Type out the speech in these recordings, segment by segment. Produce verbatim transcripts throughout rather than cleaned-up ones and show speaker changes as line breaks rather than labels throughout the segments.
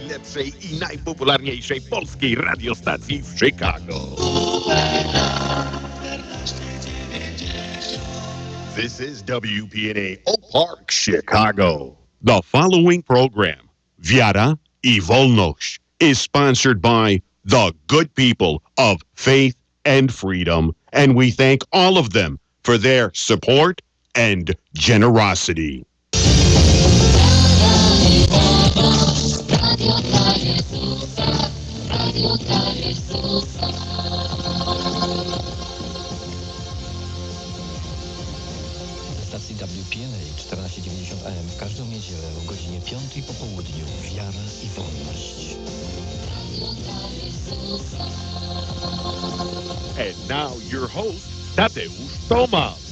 najlepszej i najpopularniejszej polskiej radiostacji w Chicago. This is W P N A Oak Park, Chicago. The following program, Wiara i Wolność, is sponsored by the good people of Faith and Freedom, and we thank all of them for their support and generosity.
Stacji W P N A czternaście dziewięćdziesiąt A M w każdą niedzielę o godzinie piątej po południu. Wiara i wolność.
And now your host, Tadeusz Tomasz.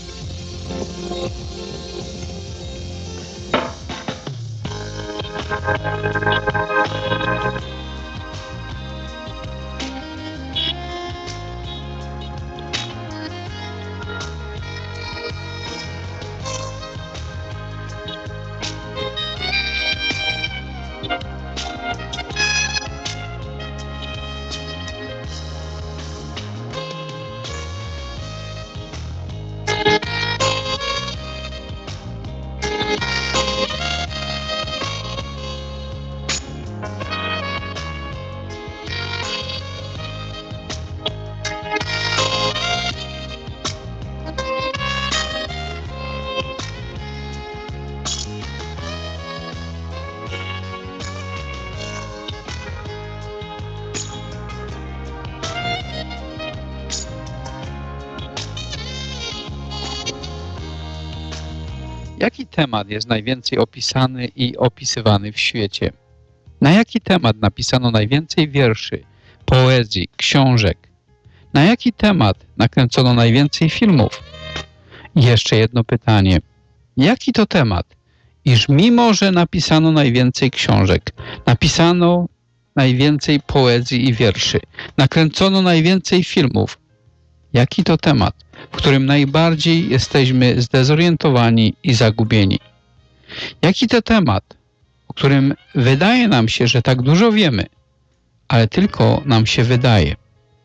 Jaki temat jest najwięcej opisany i opisywany w świecie? Na jaki temat napisano najwięcej wierszy, poezji, książek? Na jaki temat nakręcono najwięcej filmów? I jeszcze jedno pytanie. Jaki to temat, iż mimo, że napisano najwięcej książek, napisano najwięcej poezji i wierszy, nakręcono najwięcej filmów, jaki to temat, w którym najbardziej jesteśmy zdezorientowani i zagubieni? Jaki to temat, o którym wydaje nam się, że tak dużo wiemy, ale tylko nam się wydaje?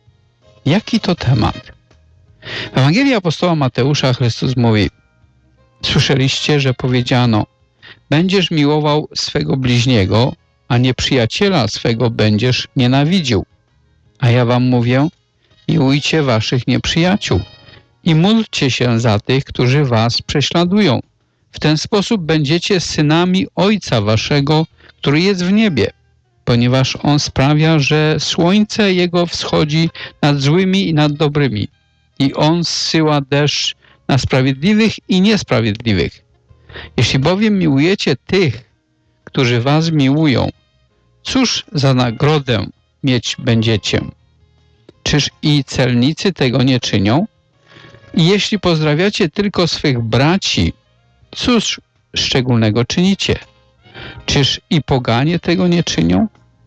Jaki to temat? W Ewangelii apostoła Mateusza Chrystus mówi: słyszeliście, że powiedziano: będziesz miłował swego bliźniego, a nieprzyjaciela swego będziesz nienawidził. A ja wam mówię: miłujcie waszych nieprzyjaciół i módlcie się za tych, którzy was prześladują. W ten sposób będziecie synami Ojca waszego, który jest w niebie, ponieważ On sprawia, że słońce Jego wschodzi nad złymi i nad dobrymi i On zsyła deszcz na sprawiedliwych i niesprawiedliwych. Jeśli bowiem miłujecie tych, którzy was miłują, cóż za nagrodę mieć będziecie? Czyż i celnicy tego nie czynią? I jeśli pozdrawiacie tylko swych braci, cóż szczególnego czynicie? Czyż i poganie tego nie czynią?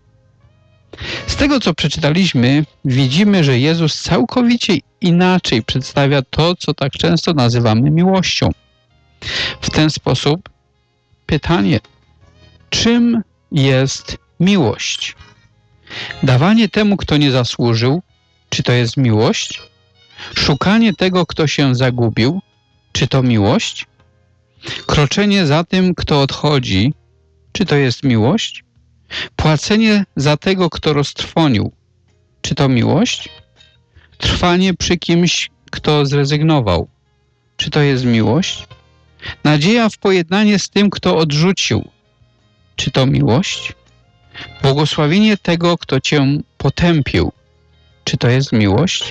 Z tego, co przeczytaliśmy, widzimy, że Jezus całkowicie inaczej przedstawia to, co tak często nazywamy miłością. W ten sposób pytanie, czym jest miłość? Dawanie temu, kto nie zasłużył, czy to jest miłość? Szukanie tego, kto się zagubił, czy to miłość? Kroczenie za tym, kto odchodzi, czy to jest miłość? Płacenie za tego, kto roztrwonił, czy to miłość? Trwanie przy kimś, kto zrezygnował, czy to jest miłość? Nadzieja w pojednanie z tym, kto odrzucił, czy to miłość? Błogosławienie tego, kto cię potępił, czy to jest miłość?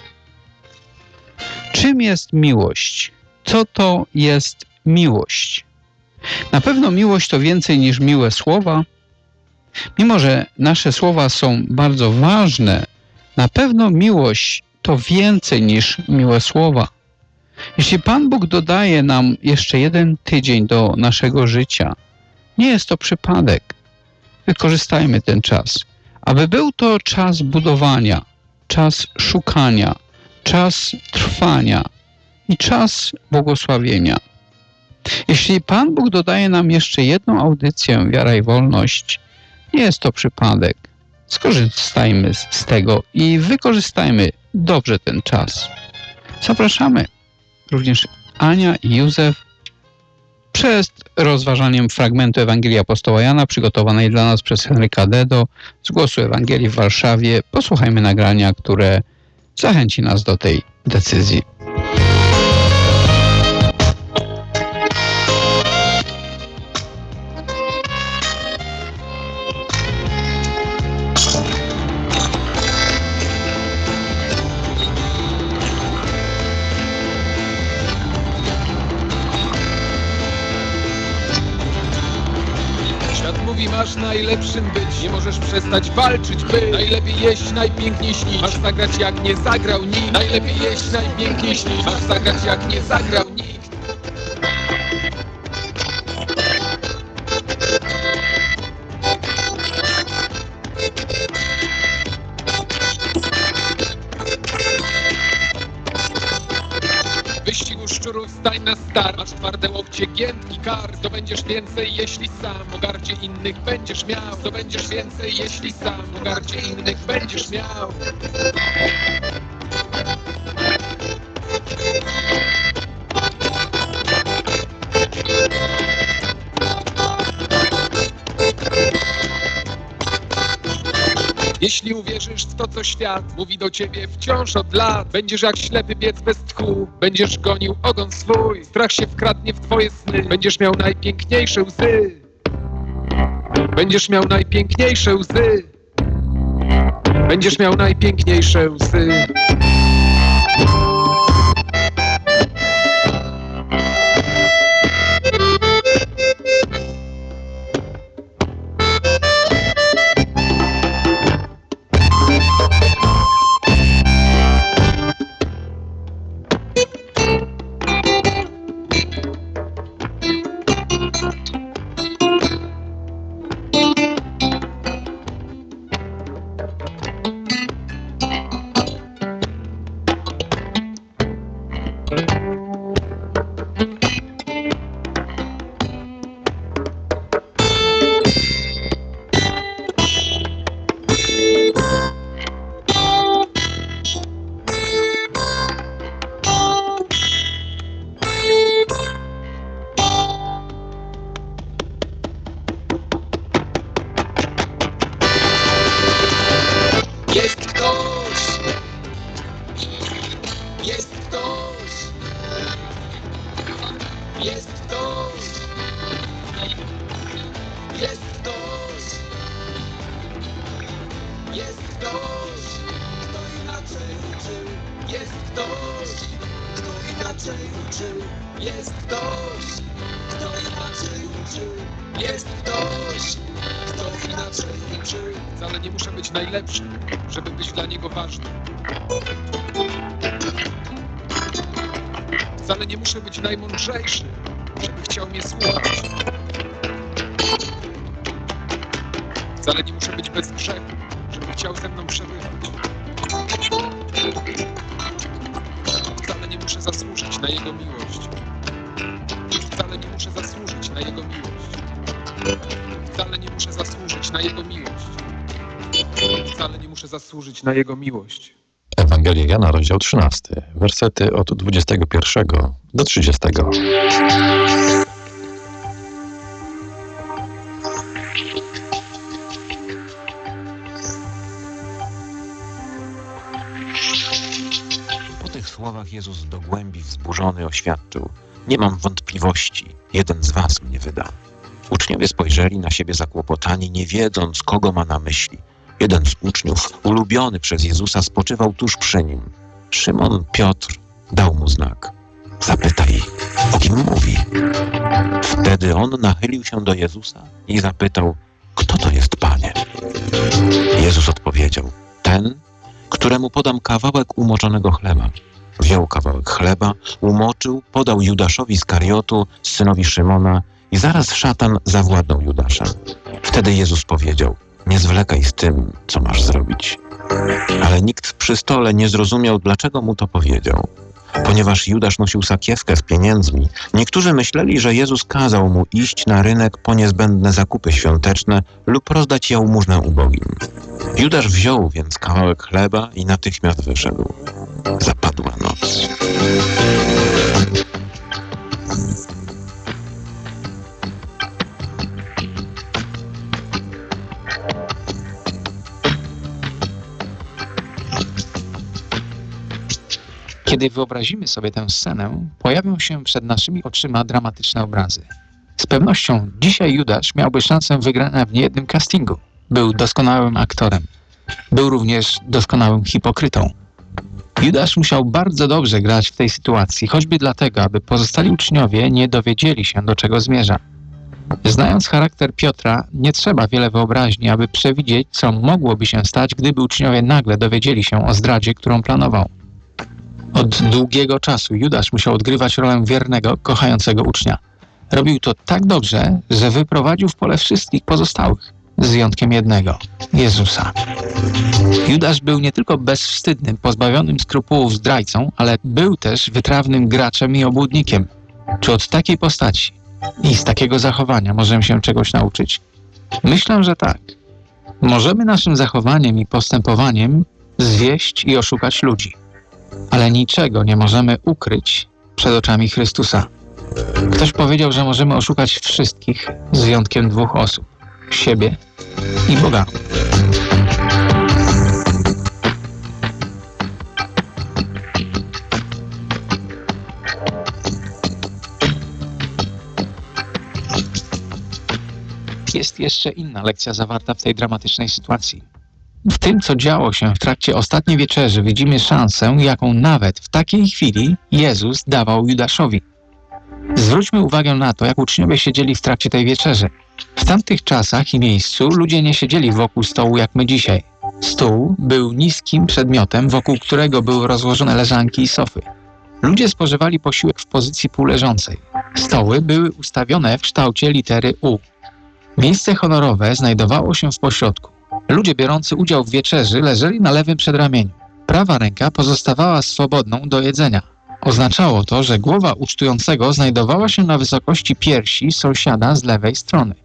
Czym jest miłość? Co to jest miłość? Na pewno miłość to więcej niż miłe słowa. Mimo że nasze słowa są bardzo ważne, na pewno miłość to więcej niż miłe słowa. Jeśli Pan Bóg dodaje nam jeszcze jeden tydzień do naszego życia, nie jest to przypadek. Wykorzystajmy ten czas, aby był to czas budowania, czas szukania, czas trwania i czas błogosławienia. Jeśli Pan Bóg dodaje nam jeszcze jedną audycję Wiara i Wolność, Nie jest to przypadek. Skorzystajmy z z tego i wykorzystajmy dobrze ten czas. Zapraszamy również Ania i Józef przed rozważaniem fragmentu Ewangelii Apostoła Jana przygotowanej dla nas przez Henryka Dedo z Głosu Ewangelii w Warszawie. Posłuchajmy nagrania, które zachęci nas do tej decyzji.
Mówi, masz najlepszym być, nie możesz przestać walczyć, by najlepiej jeść, najpiękniej śnić, masz zagrać jak nie zagrał nikt. Najlepiej jeść, najpiękniej śnić, masz zagrać jak nie zagrał nikt. Wyścigu szczurów stań na start. Masz twarde łokcie, giętki kar. Zdobędziesz więcej, jeśli sam o gardzie innych będziesz miał. Zdobędziesz więcej, jeśli sam o gardzie innych będziesz miał. Jeśli uwierzysz w to, co świat mówi do ciebie wciąż od lat, będziesz jak ślepy biec bez tchu, będziesz gonił ogon swój, strach się wkradnie w twoje sny, będziesz miał najpiękniejsze łzy. Będziesz miał najpiękniejsze łzy. Będziesz miał najpiękniejsze łzy. Jest ktoś! Jest ktoś! Jest ktoś! Jest ktoś! Jest ktoś! Kto inaczej uczył? Jest ktoś! Kto inaczej uczył? Jest ktoś! Kto inaczej uczył? Jest ktoś! Kto inaczej uczył? Wcale nie muszę być najlepszy, żeby być dla niego ważny. Wcale nie muszę być najmądrzejszy, żeby chciał mnie słuchać. Wcale nie muszę być bez grzechu, żeby chciał ze mną przebywać. Wcale nie muszę zasłużyć na jego miłość. Wcale nie muszę zasłużyć na jego miłość. Wcale nie muszę zasłużyć na jego miłość. Wcale nie muszę zasłużyć na jego miłość.
Ewangelia Jana, rozdział trzynasty, wersety od dwudziestego pierwszego do trzydziestego.
Po tych słowach Jezus do głębi wzburzony oświadczył: nie mam wątpliwości, jeden z was mnie wyda. Uczniowie spojrzeli na siebie zakłopotani, nie wiedząc, kogo ma na myśli. Jeden z uczniów, ulubiony przez Jezusa, spoczywał tuż przy nim. Szymon Piotr dał mu znak: zapytaj, o kim mówi. Wtedy on nachylił się do Jezusa i zapytał: kto to jest, Panie? Jezus odpowiedział: ten, któremu podam kawałek umoczonego chleba. Wziął kawałek chleba, umoczył, podał Judaszowi Iskariotu, synowi Szymona, i zaraz szatan zawładnął Judaszem. Wtedy Jezus powiedział: nie zwlekaj z tym, co masz zrobić. Ale nikt przy stole nie zrozumiał, dlaczego mu to powiedział. Ponieważ Judasz nosił sakiewkę z pieniędzmi, niektórzy myśleli, że Jezus kazał mu iść na rynek po niezbędne zakupy świąteczne lub rozdać jałmużnę ubogim. Judasz wziął więc kawałek chleba i natychmiast wyszedł. Zapadła noc.
Kiedy wyobrazimy sobie tę scenę, pojawią się przed naszymi oczyma dramatyczne obrazy. Z pewnością dzisiaj Judasz miałby szansę wygrania w niejednym castingu. Był doskonałym aktorem. Był również doskonałym hipokrytą. Judasz musiał bardzo dobrze grać w tej sytuacji, choćby dlatego, aby pozostali uczniowie nie dowiedzieli się, do czego zmierza. Znając charakter Piotra, nie trzeba wiele wyobraźni, aby przewidzieć, co mogłoby się stać, gdyby uczniowie nagle dowiedzieli się o zdradzie, którą planował. Od długiego czasu Judasz musiał odgrywać rolę wiernego, kochającego ucznia. Robił to tak dobrze, że wyprowadził w pole wszystkich pozostałych, z wyjątkiem jednego – Jezusa. Judasz był nie tylko bezwstydnym, pozbawionym skrupułów zdrajcą, ale był też wytrawnym graczem i obłudnikiem. Czy od takiej postaci i z takiego zachowania możemy się czegoś nauczyć? Myślę, że tak. Możemy naszym zachowaniem i postępowaniem zwieść i oszukać ludzi. Ale niczego nie możemy ukryć przed oczami Chrystusa. Ktoś powiedział, że możemy oszukać wszystkich z wyjątkiem dwóch osób. Siebie i Boga. Jest jeszcze inna lekcja zawarta w tej dramatycznej sytuacji. W tym, co działo się w trakcie ostatniej wieczerzy, widzimy szansę, jaką nawet w takiej chwili Jezus dawał Judaszowi. Zwróćmy uwagę na to, jak uczniowie siedzieli w trakcie tej wieczerzy. W tamtych czasach i miejscu ludzie nie siedzieli wokół stołu jak my dzisiaj. Stół był niskim przedmiotem, wokół którego były rozłożone leżanki i sofy. Ludzie spożywali posiłek w pozycji półleżącej. Stoły były ustawione w kształcie litery U. Miejsce honorowe znajdowało się w pośrodku. Ludzie biorący udział w wieczerzy leżeli na lewym przedramieniu. Prawa ręka pozostawała swobodną do jedzenia. Oznaczało to, że głowa ucztującego znajdowała się na wysokości piersi sąsiada z lewej strony.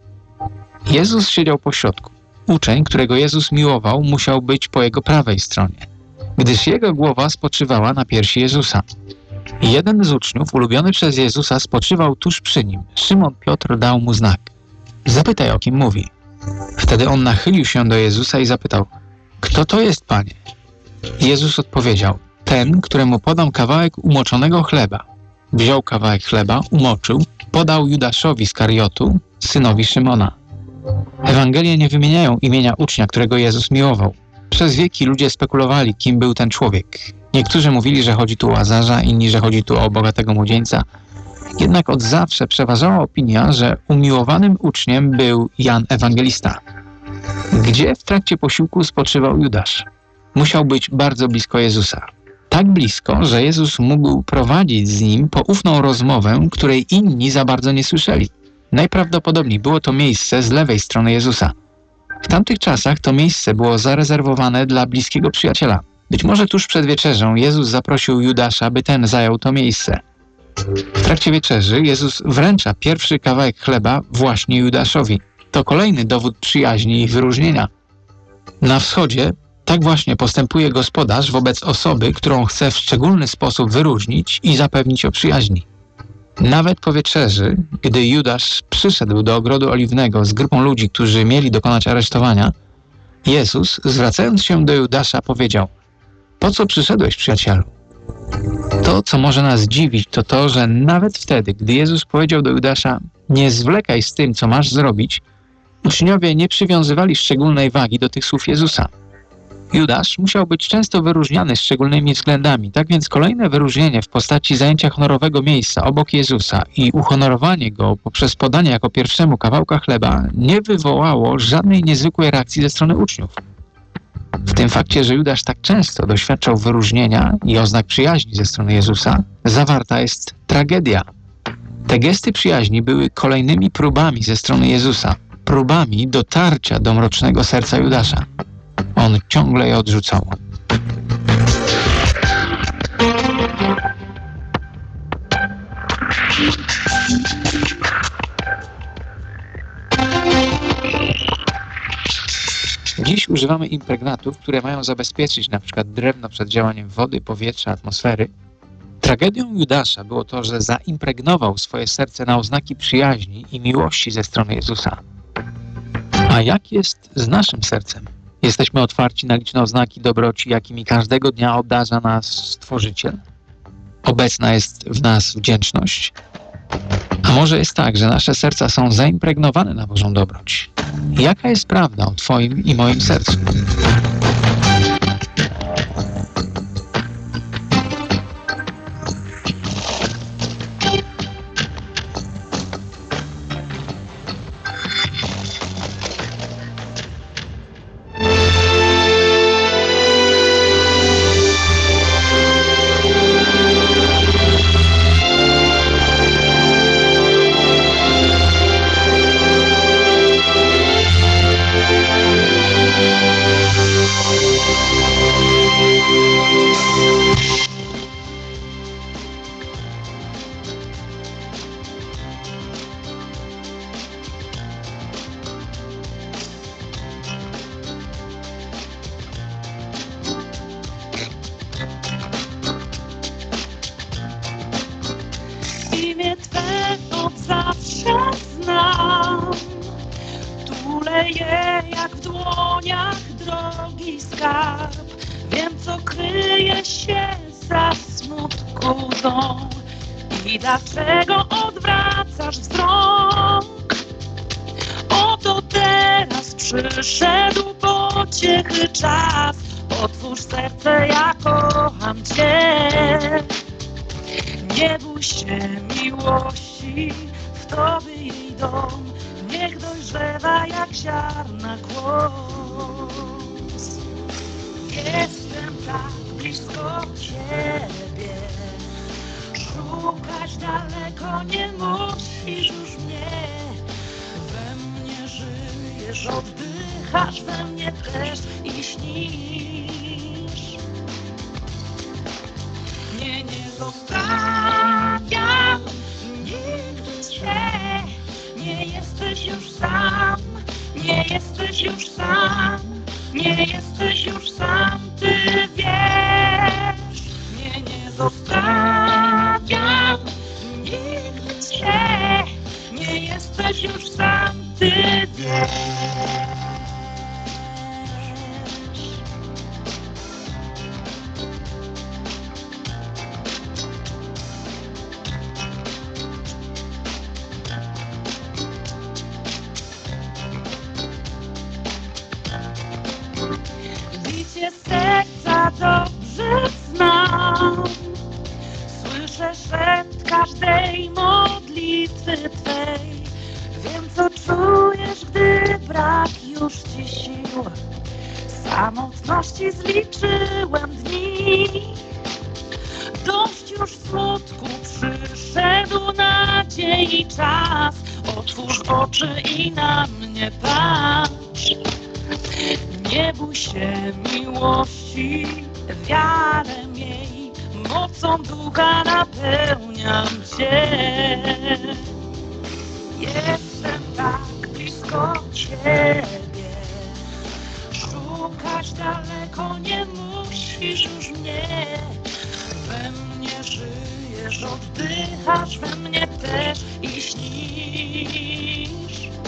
Jezus siedział po środku. Uczeń, którego Jezus miłował, musiał być po jego prawej stronie, gdyż jego głowa spoczywała na piersi Jezusa. Jeden z uczniów, ulubiony przez Jezusa, spoczywał tuż przy nim. Szymon Piotr dał mu znak. Zapytaj, o kim mówi. Wtedy on nachylił się do Jezusa i zapytał: kto to jest, Panie? Jezus odpowiedział: ten, któremu podam kawałek umoczonego chleba. Wziął kawałek chleba, umoczył, podał Judaszowi z Kariotu, synowi Szymona. Ewangelie nie wymieniają imienia ucznia, którego Jezus miłował. Przez wieki ludzie spekulowali, kim był ten człowiek. Niektórzy mówili, że chodzi tu o Łazarza, inni, że chodzi tu o bogatego młodzieńca. Jednak od zawsze przeważała opinia, że umiłowanym uczniem był Jan Ewangelista. Gdzie w trakcie posiłku spoczywał Judasz? Musiał być bardzo blisko Jezusa. Tak blisko, że Jezus mógł prowadzić z nim poufną rozmowę, której inni za bardzo nie słyszeli. Najprawdopodobniej było to miejsce z lewej strony Jezusa. W tamtych czasach to miejsce było zarezerwowane dla bliskiego przyjaciela. Być może tuż przed wieczerzą Jezus zaprosił Judasza, by ten zajął to miejsce. W trakcie wieczerzy Jezus wręcza pierwszy kawałek chleba właśnie Judaszowi. To kolejny dowód przyjaźni i wyróżnienia. Na wschodzie tak właśnie postępuje gospodarz wobec osoby, którą chce w szczególny sposób wyróżnić i zapewnić o przyjaźni. Nawet po wieczerzy, gdy Judasz przyszedł do Ogrodu Oliwnego z grupą ludzi, którzy mieli dokonać aresztowania, Jezus, zwracając się do Judasza, powiedział: po co przyszedłeś, przyjacielu? To, co może nas dziwić, to to, że nawet wtedy, gdy Jezus powiedział do Judasza: nie zwlekaj z tym, co masz zrobić, uczniowie nie przywiązywali szczególnej wagi do tych słów Jezusa. Judasz musiał być często wyróżniany szczególnymi względami, tak więc kolejne wyróżnienie w postaci zajęcia honorowego miejsca obok Jezusa i uhonorowanie go poprzez podanie jako pierwszemu kawałka chleba nie wywołało żadnej niezwykłej reakcji ze strony uczniów. W tym fakcie, że Judasz tak często doświadczał wyróżnienia i oznak przyjaźni ze strony Jezusa, zawarta jest tragedia. Te gesty przyjaźni były kolejnymi próbami ze strony Jezusa, próbami dotarcia do mrocznego serca Judasza. On ciągle je odrzucał.
Dziś używamy impregnatów, które mają zabezpieczyć na przykład drewno przed działaniem wody, powietrza, atmosfery. Tragedią Judasza było to, że zaimpregnował swoje serce na oznaki przyjaźni i miłości ze strony Jezusa. A jak jest z naszym sercem? Jesteśmy otwarci na liczne oznaki dobroci, jakimi każdego dnia obdarza nas Stworzyciel? Obecna jest w nas wdzięczność? A może jest tak, że nasze serca są zaimpregnowane na Bożą dobroć? Jaka jest prawda o Twoim i moim sercu?
Imię Twe od zawsze znam, tuleje jak w dłoniach drogi skarb. Wiem, co kryje się za smutkudą i dlaczego odwracasz wzrok. Oto teraz przyszedł pociechy czas, otwórz serce, ja kocham Cię. Nie bój się miłości, w Tobie jej dom, niech dojrzewa jak ziarna głos. Jestem tak blisko Ciebie, szukać daleko nie musisz już mnie. We mnie żyjesz, oddychasz, we mnie też i śnisz. Nie, nie zostawiam nigdy Cię, nie jesteś już sam, nie jesteś już sam, nie jesteś już sam, Ty wiesz. Nie, nie zostawiam nigdy Cię, nie jesteś już sam, Ty wiesz. Bicie serca dobrze znam, słyszę szept każdej modlitwy Twej. Wiem, co czujesz, gdy brak już Ci sił. Samotności zliczyłem dni, dość już smutku, przyszedł nadziei czas. Otwórz oczy i na mnie patrz. Nie bój się miłości, wiarę miej, mocą ducha napełniam Cię. Jestem tak blisko Ciebie, szukać daleko nie musisz już mnie. We mnie żyjesz, oddychasz, we mnie też i śnisz.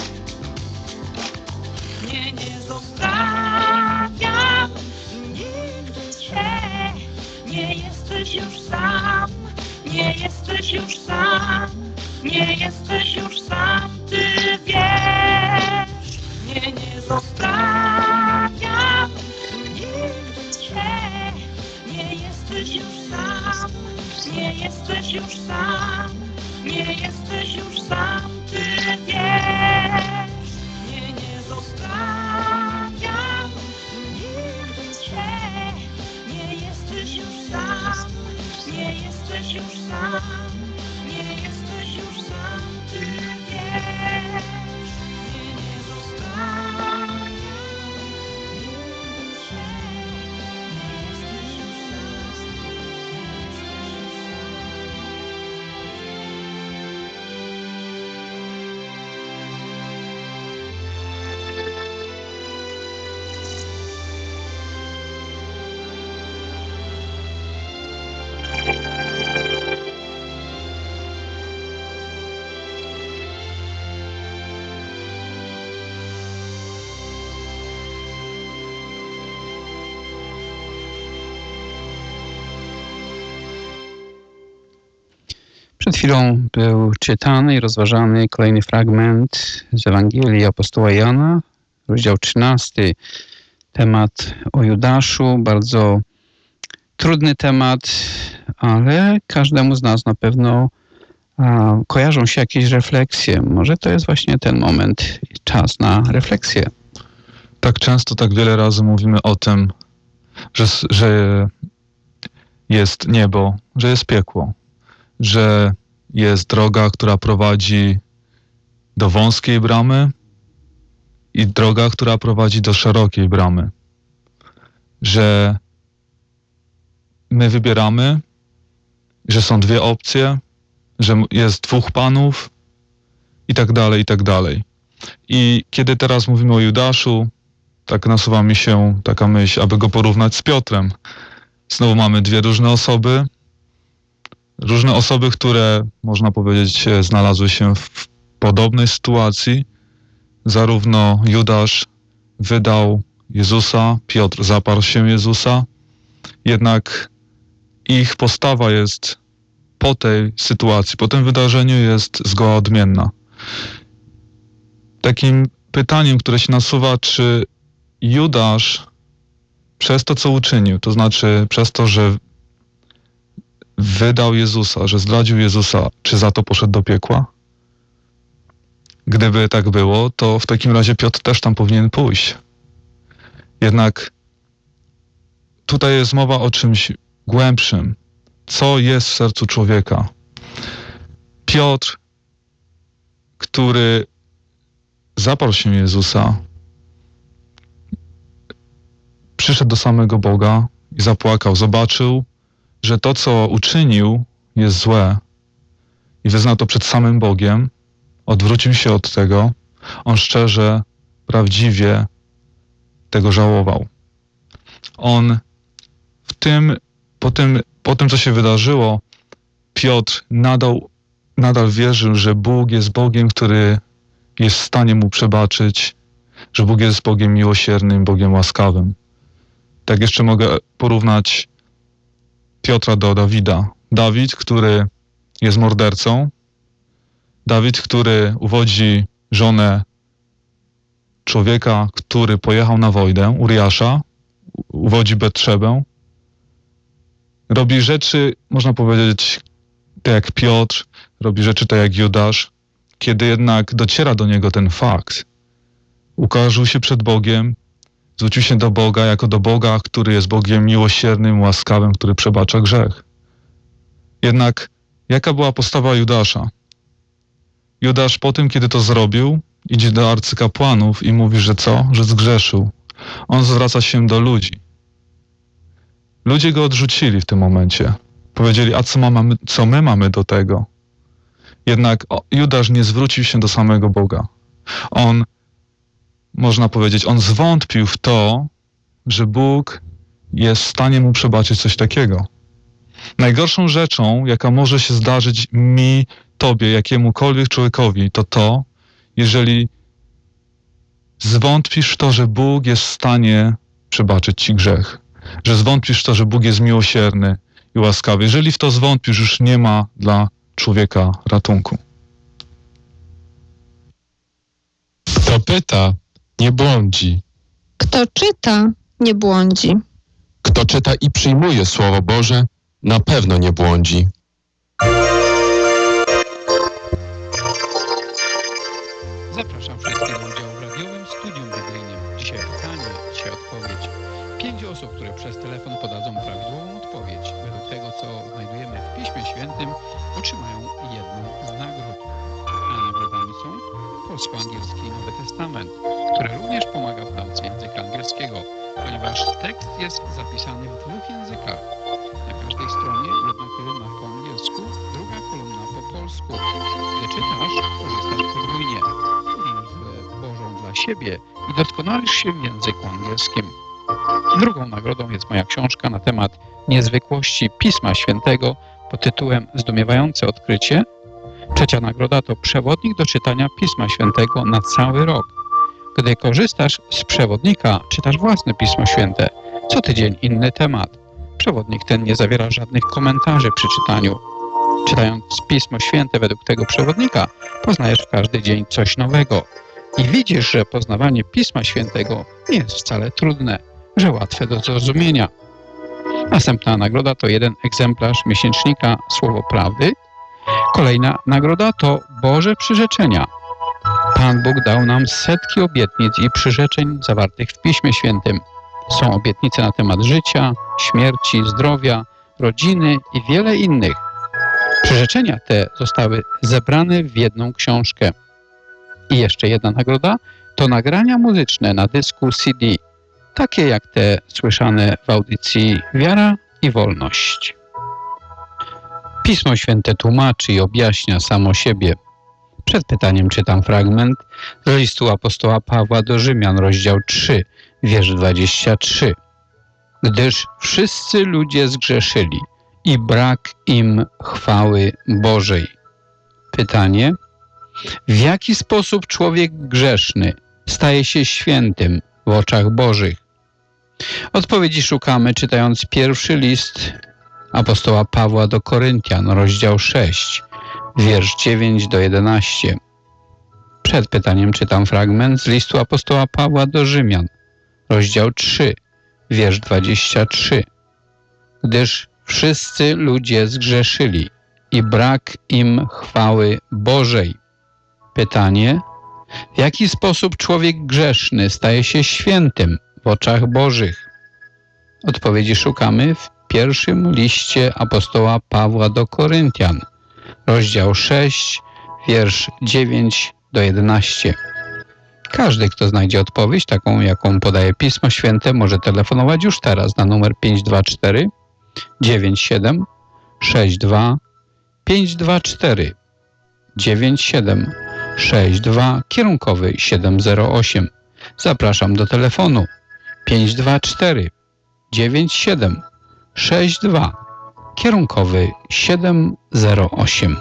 Nie, nie zostawiam nigdy Cię, nie jesteś już sam, nie jesteś już sam, nie jesteś już sam, Ty wiesz. Nie, nie zostawiam nigdy Cię, nie jesteś już sam, nie jesteś już sam, nie jesteś już sam, Ty wiesz. Nie, nie zostawiam nigdy Cię, nie jesteś już sam, nie jesteś już sam, nie jesteś już sam, Ty wiesz.
Przed chwilą był czytany i rozważany kolejny fragment z Ewangelii apostoła Jana, rozdział trzynasty, temat o Judaszu, bardzo trudny temat, ale każdemu z nas na pewno a, kojarzą się jakieś refleksje. Może to jest właśnie ten moment, czas na refleksję.
Tak często, tak wiele razy mówimy o tym, że, że jest niebo, że jest piekło, że jest droga, która prowadzi do wąskiej bramy i droga, która prowadzi do szerokiej bramy. Że my wybieramy, że są dwie opcje, że jest dwóch panów i tak dalej, i tak dalej. I kiedy teraz mówimy o Judaszu, tak nasuwa mi się taka myśl, aby go porównać z Piotrem. Znowu mamy dwie różne osoby, różne osoby, które, można powiedzieć, znalazły się w podobnej sytuacji. Zarówno Judasz wydał Jezusa, Piotr zaparł się Jezusa, jednak ich postawa jest po tej sytuacji, po tym wydarzeniu jest zgoła odmienna. Takim pytaniem, które się nasuwa, czy Judasz przez to, co uczynił, to znaczy przez to, że wydał Jezusa, że zdradził Jezusa, czy za to poszedł do piekła? Gdyby tak było, to w takim razie Piotr też tam powinien pójść. Jednak tutaj jest mowa o czymś głębszym. Co jest w sercu człowieka? Piotr, który zaparł się Jezusa, przyszedł do samego Boga i zapłakał. Zobaczył, że to, co uczynił, jest złe i wyznał to przed samym Bogiem. Odwrócił się od tego. On szczerze, prawdziwie tego żałował. On w tym, po tym, po tym, co się wydarzyło, Piotr nadal, nadal wierzył, że Bóg jest Bogiem, który jest w stanie mu przebaczyć, że Bóg jest Bogiem miłosiernym, Bogiem łaskawym. Tak jeszcze mogę porównać Piotra do Dawida. Dawid, który jest mordercą, Dawid, który uwodzi żonę człowieka, który pojechał na wojnę, Uriasza, uwodzi Betrzebę, robi rzeczy, można powiedzieć, tak jak Piotr, robi rzeczy tak jak Judasz. Kiedy jednak dociera do niego ten fakt, ukarżył się przed Bogiem, zwrócił się do Boga jako do Boga, który jest Bogiem miłosiernym, łaskawym, który przebacza grzech. Jednak jaka była postawa Judasza? Judasz po tym, kiedy to zrobił, idzie do arcykapłanów i mówi, że co? Że zgrzeszył. On zwraca się do ludzi. Ludzie go odrzucili w tym momencie. Powiedzieli, a co, ma, mamy, co my mamy do tego? Jednak o, Judasz nie zwrócił się do samego Boga. On, można powiedzieć, on zwątpił w to, że Bóg jest w stanie mu przebaczyć coś takiego. Najgorszą rzeczą, jaka może się zdarzyć mi, tobie, jakiemukolwiek człowiekowi, to to, jeżeli zwątpisz w to, że Bóg jest w stanie przebaczyć ci grzech. Że zwątpisz w to, że Bóg jest miłosierny i łaskawy. Jeżeli w to zwątpisz, już nie ma dla człowieka ratunku.
Kto pyta, nie błądzi.
Kto czyta, nie błądzi.
Kto czyta i przyjmuje Słowo Boże, na pewno nie błądzi.
Zapraszam wszystkich do udziału w radiowym studium biblijnym. Dzisiaj pytanie, dzisiaj odpowiedź. Pięć osób, które przez telefon podadzą prawidłową odpowiedź według tego, co znajdujemy w Piśmie Świętym, otrzymają jedną z nagród. A nagrodami są polsko-angielski Nowy Testament, który również pomaga w nauce języka angielskiego, ponieważ tekst jest zapisany w dwóch językach. Na każdej stronie jedna kolumna po angielsku, druga kolumna po polsku. Gdy czytasz, korzystasz podwójnie. Nazwę Bożą dla siebie i doskonalisz się w języku angielskim. Drugą nagrodą jest moja książka na temat niezwykłości Pisma Świętego pod tytułem Zdumiewające odkrycie. Trzecia nagroda to przewodnik do czytania Pisma Świętego na cały rok. Gdy korzystasz z przewodnika, czytasz własne Pismo Święte. Co tydzień inny temat. Przewodnik ten nie zawiera żadnych komentarzy przy czytaniu. Czytając Pismo Święte według tego przewodnika, poznajesz w każdy dzień coś nowego i widzisz, że poznawanie Pisma Świętego nie jest wcale trudne, że łatwe do zrozumienia. Następna nagroda to jeden egzemplarz miesięcznika Słowo Prawdy. Kolejna nagroda to Boże przyrzeczenia. Pan Bóg dał nam setki obietnic i przyrzeczeń zawartych w Piśmie Świętym. Są obietnice na temat życia, śmierci, zdrowia, rodziny i wiele innych. Przyrzeczenia te zostały zebrane w jedną książkę. I jeszcze jedna nagroda to nagrania muzyczne na dysku C D, takie jak te słyszane w audycji Wiara i Wolność. Pismo Święte tłumaczy i objaśnia samo siebie. Przed pytaniem czytam fragment z listu apostoła Pawła do Rzymian, rozdział trzy, wiersz dwudziesty trzeci. Gdyż wszyscy ludzie zgrzeszyli i brak im chwały Bożej. Pytanie: w jaki sposób człowiek grzeszny staje się świętym w oczach Bożych? Odpowiedzi szukamy czytając pierwszy list apostoła Pawła do Koryntian, rozdział sześć, wiersz dziewięć do jedenastego. Przed pytaniem czytam fragment z listu apostoła Pawła do Rzymian, rozdział trzy, wiersz dwudziesty trzeci. Gdyż wszyscy ludzie zgrzeszyli i brak im chwały Bożej. Pytanie: w jaki sposób człowiek grzeszny staje się świętym w oczach Bożych? Odpowiedzi szukamy w pierwszym liście apostoła Pawła do Koryntian, rozdział sześć, wiersz dziewięć do jedenastego. Każdy, kto znajdzie odpowiedź, taką jaką podaje Pismo Święte, może telefonować już teraz na numer pięć dwa cztery, dziewięć siedem, sześć dwa, pięć dwa cztery, dziewięć siedem, sześć dwa, kierunkowy siedem zero osiem. Zapraszam do telefonu pięć dwa cztery, dziewięć siedem, sześć dwa, kierunkowy siedem zero osiem.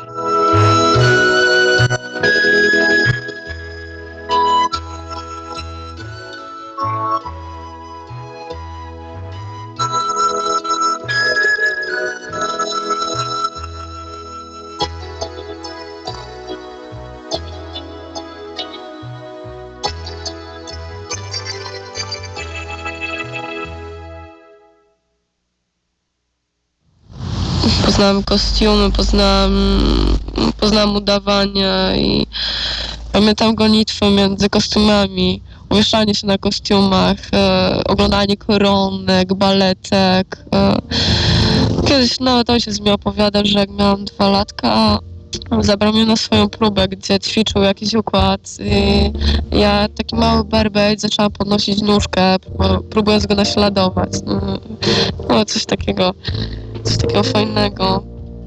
Poznałam kostiumy, poznałam, poznałam udawanie i pamiętam gonitwę między kostiumami, umieszczanie się na kostiumach, e, oglądanie koronek, baletek. E. Kiedyś nawet ojciec mi opowiadał, że jak miałam dwa latka, zabrał mnie na swoją próbę, gdzie ćwiczył jakiś układ i ja, taki mały berbeć, zaczęłam podnosić nóżkę, próbując go naśladować. No, coś takiego. Coś takiego fajnego.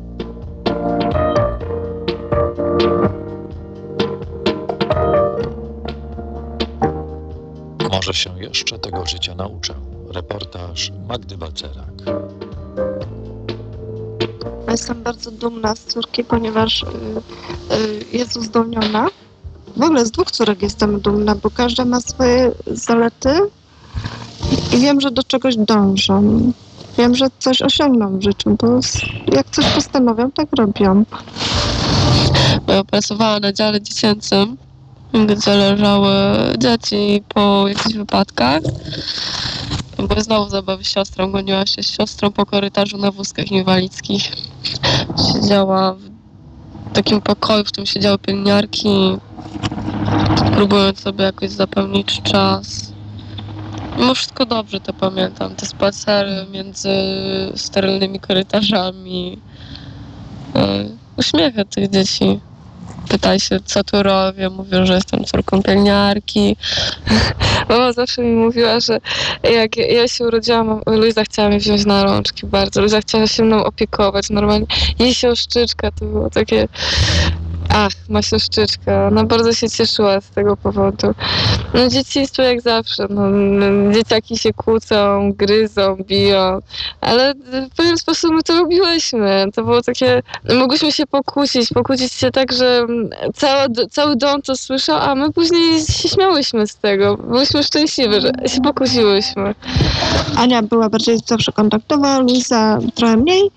Może się jeszcze tego życia nauczę. Reportaż Magdy Balcerak.
Jestem bardzo dumna z córki, ponieważ y, y, jest uzdolniona. W ogóle z dwóch córek jestem dumna, bo każda ma swoje zalety i wiem, że do czegoś dążą. Wiem, że coś osiągną w życiu, bo jak coś postanowią, tak robią.
Bo ja pracowałam na dziale dziecięcym, gdzie leżały dzieci po jakichś wypadkach. Bo znowu zabawy z siostrą, goniła się z siostrą po korytarzu na wózkach inwalidzkich. Siedziała w takim pokoju, w którym siedziały pielęgniarki, próbując sobie jakoś zapełnić czas. Mimo wszystko dobrze to pamiętam, te spacery między sterylnymi korytarzami, uśmiechy tych dzieci. Pytaj się, co tu robię, mówię, że jestem córką pielęgniarki. Mama zawsze mi mówiła, że jak ja się urodziłam, Luiza chciała mnie wziąć na rączki bardzo, Luiza chciała się mną opiekować, normalnie jej sioszczyczka, to było takie... Ach, ma sioszczyczka. Ona bardzo się cieszyła z tego powodu. No dzieci są jak zawsze. No, dzieciaki się kłócą, gryzą, biją, ale w pewien sposób my to lubiłyśmy. To było takie... Mogłyśmy się pokłócić, pokłócić się tak, że cały, cały dom to słyszał, a my później się śmiałyśmy z tego. Byłyśmy szczęśliwe, że się pokłóciłyśmy.
Ania była bardziej zawsze kontaktowa, Luiza trochę mniej.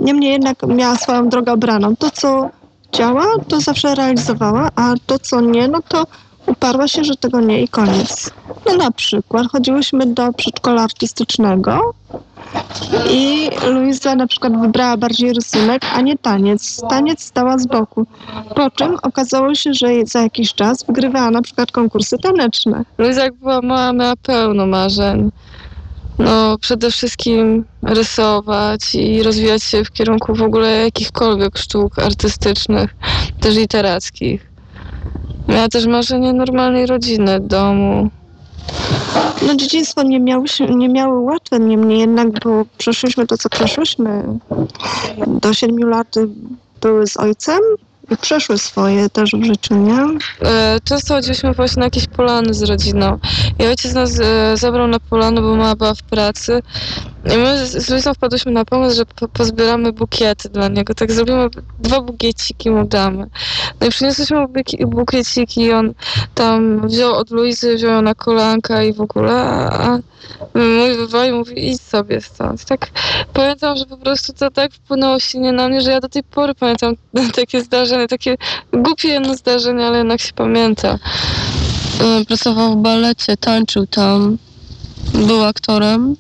Niemniej jednak miała swoją drogę obraną. To, co chciała, to zawsze realizowała, a to, co nie, no to uparła się, że tego nie i koniec. No na przykład chodziłyśmy do przedszkola artystycznego i Luiza na przykład wybrała bardziej rysunek, a nie taniec. Taniec stała z boku. Po czym okazało się, że za jakiś czas wygrywała na przykład konkursy taneczne.
Luiza jak była mała, miała pełno marzeń. No przede wszystkim rysować i rozwijać się w kierunku w ogóle jakichkolwiek sztuk artystycznych, też literackich. Miała też marzenie normalnej rodziny, domu.
No dzieciństwo nie, miałyśmy, nie miały łatwe, niemniej jednak, bo przeszłyśmy to, co przeszłyśmy. Do siedmiu lat były z ojcem i przeszły swoje też w życiu, nie?
E, często chodziliśmy właśnie na jakieś polany z rodziną. I ojciec nas e, zabrał na polano, bo mama była w pracy. I my z, z Luizą wpadłyśmy na pomysł, że po, pozbieramy bukiety dla niego. Tak zrobimy, dwa bukieciki mu damy. No i przyniosłyśmy mu buki- bukieciki i on tam wziął od Luizy, wziął ją na kolanka i w ogóle, a mój wywalił, mówi idź sobie stąd. Tak pamiętam, że po prostu to tak wpłynęło silnie na mnie, że ja do tej pory pamiętam takie zdarzenia, takie głupie jedno zdarzenie, ale jednak się pamięta.
Pracował w balecie, tańczył tam, był aktorem.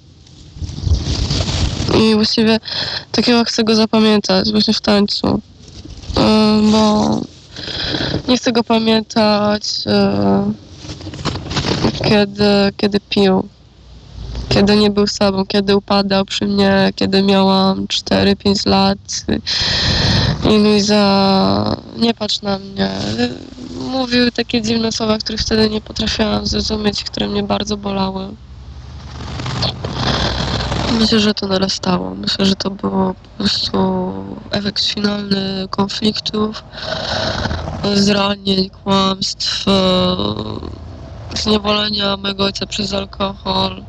I właściwie takiego chcę go zapamiętać właśnie w tańcu, yy, bo nie chcę go pamiętać, yy, kiedy, kiedy pił, kiedy nie był sobą, kiedy upadał przy mnie, kiedy miałam cztery pięć lat i Luiza, nie patrz na mnie, mówił takie dziwne słowa, których wtedy nie potrafiłam zrozumieć, które mnie bardzo bolały. Myślę, że to narastało. Myślę, że to było po prostu efekt finalny konfliktów, zranień, kłamstw, zniewolenia mego ojca przez alkohol,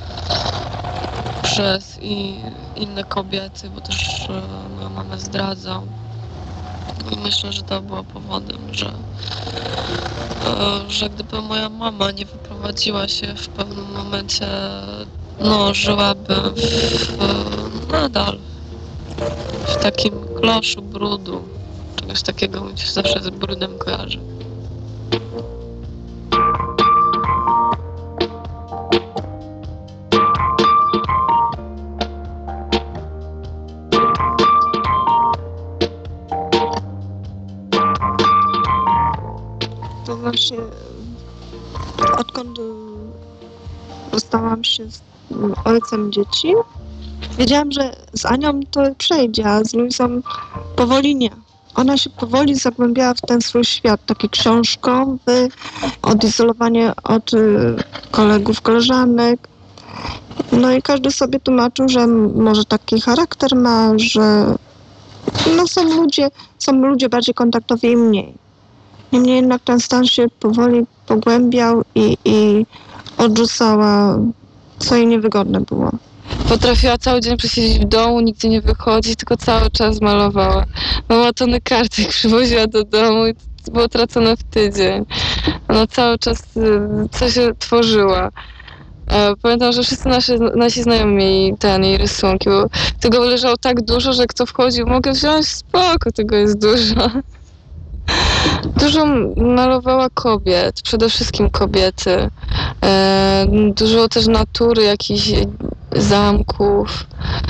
przez i inne kobiety, bo też moją mamę zdradzał. I myślę, że to było powodem, że, że gdyby moja mama nie wyprowadziła się w pewnym momencie, no żyłabym w, nadal w takim kloszu brudu. Czegoś takiego mi się zawsze z brudem kojarzy.
To właśnie odkąd rozstałam się z ojcem dzieci, wiedziałam, że z Anią to przejdzie, a z Luizą powoli nie. Ona się powoli zagłębiała w ten swój świat, taki książkowy, odizolowanie od kolegów, koleżanek. No i każdy sobie tłumaczył, że może taki charakter ma, że no są ludzie, są ludzie bardziej kontaktowi i mniej. Niemniej jednak ten stan się powoli pogłębiał i, i odrzucała, co jej niewygodne było.
Potrafiła cały dzień przesiedzieć w domu, nigdzie nie wychodzić, tylko cały czas malowała. Mama tony kartek przywoziła do domu i to było tracone w tydzień. Ona cały czas coś tworzyła. Pamiętam, że wszyscy nasi, nasi znajomi mieli ten jej rysunki, bo tego leżało tak dużo, że kto wchodził, mogę wziąć, spoko, tego jest dużo. Dużo malowała kobiet, przede wszystkim kobiety. E, dużo też natury, jakichś zamków.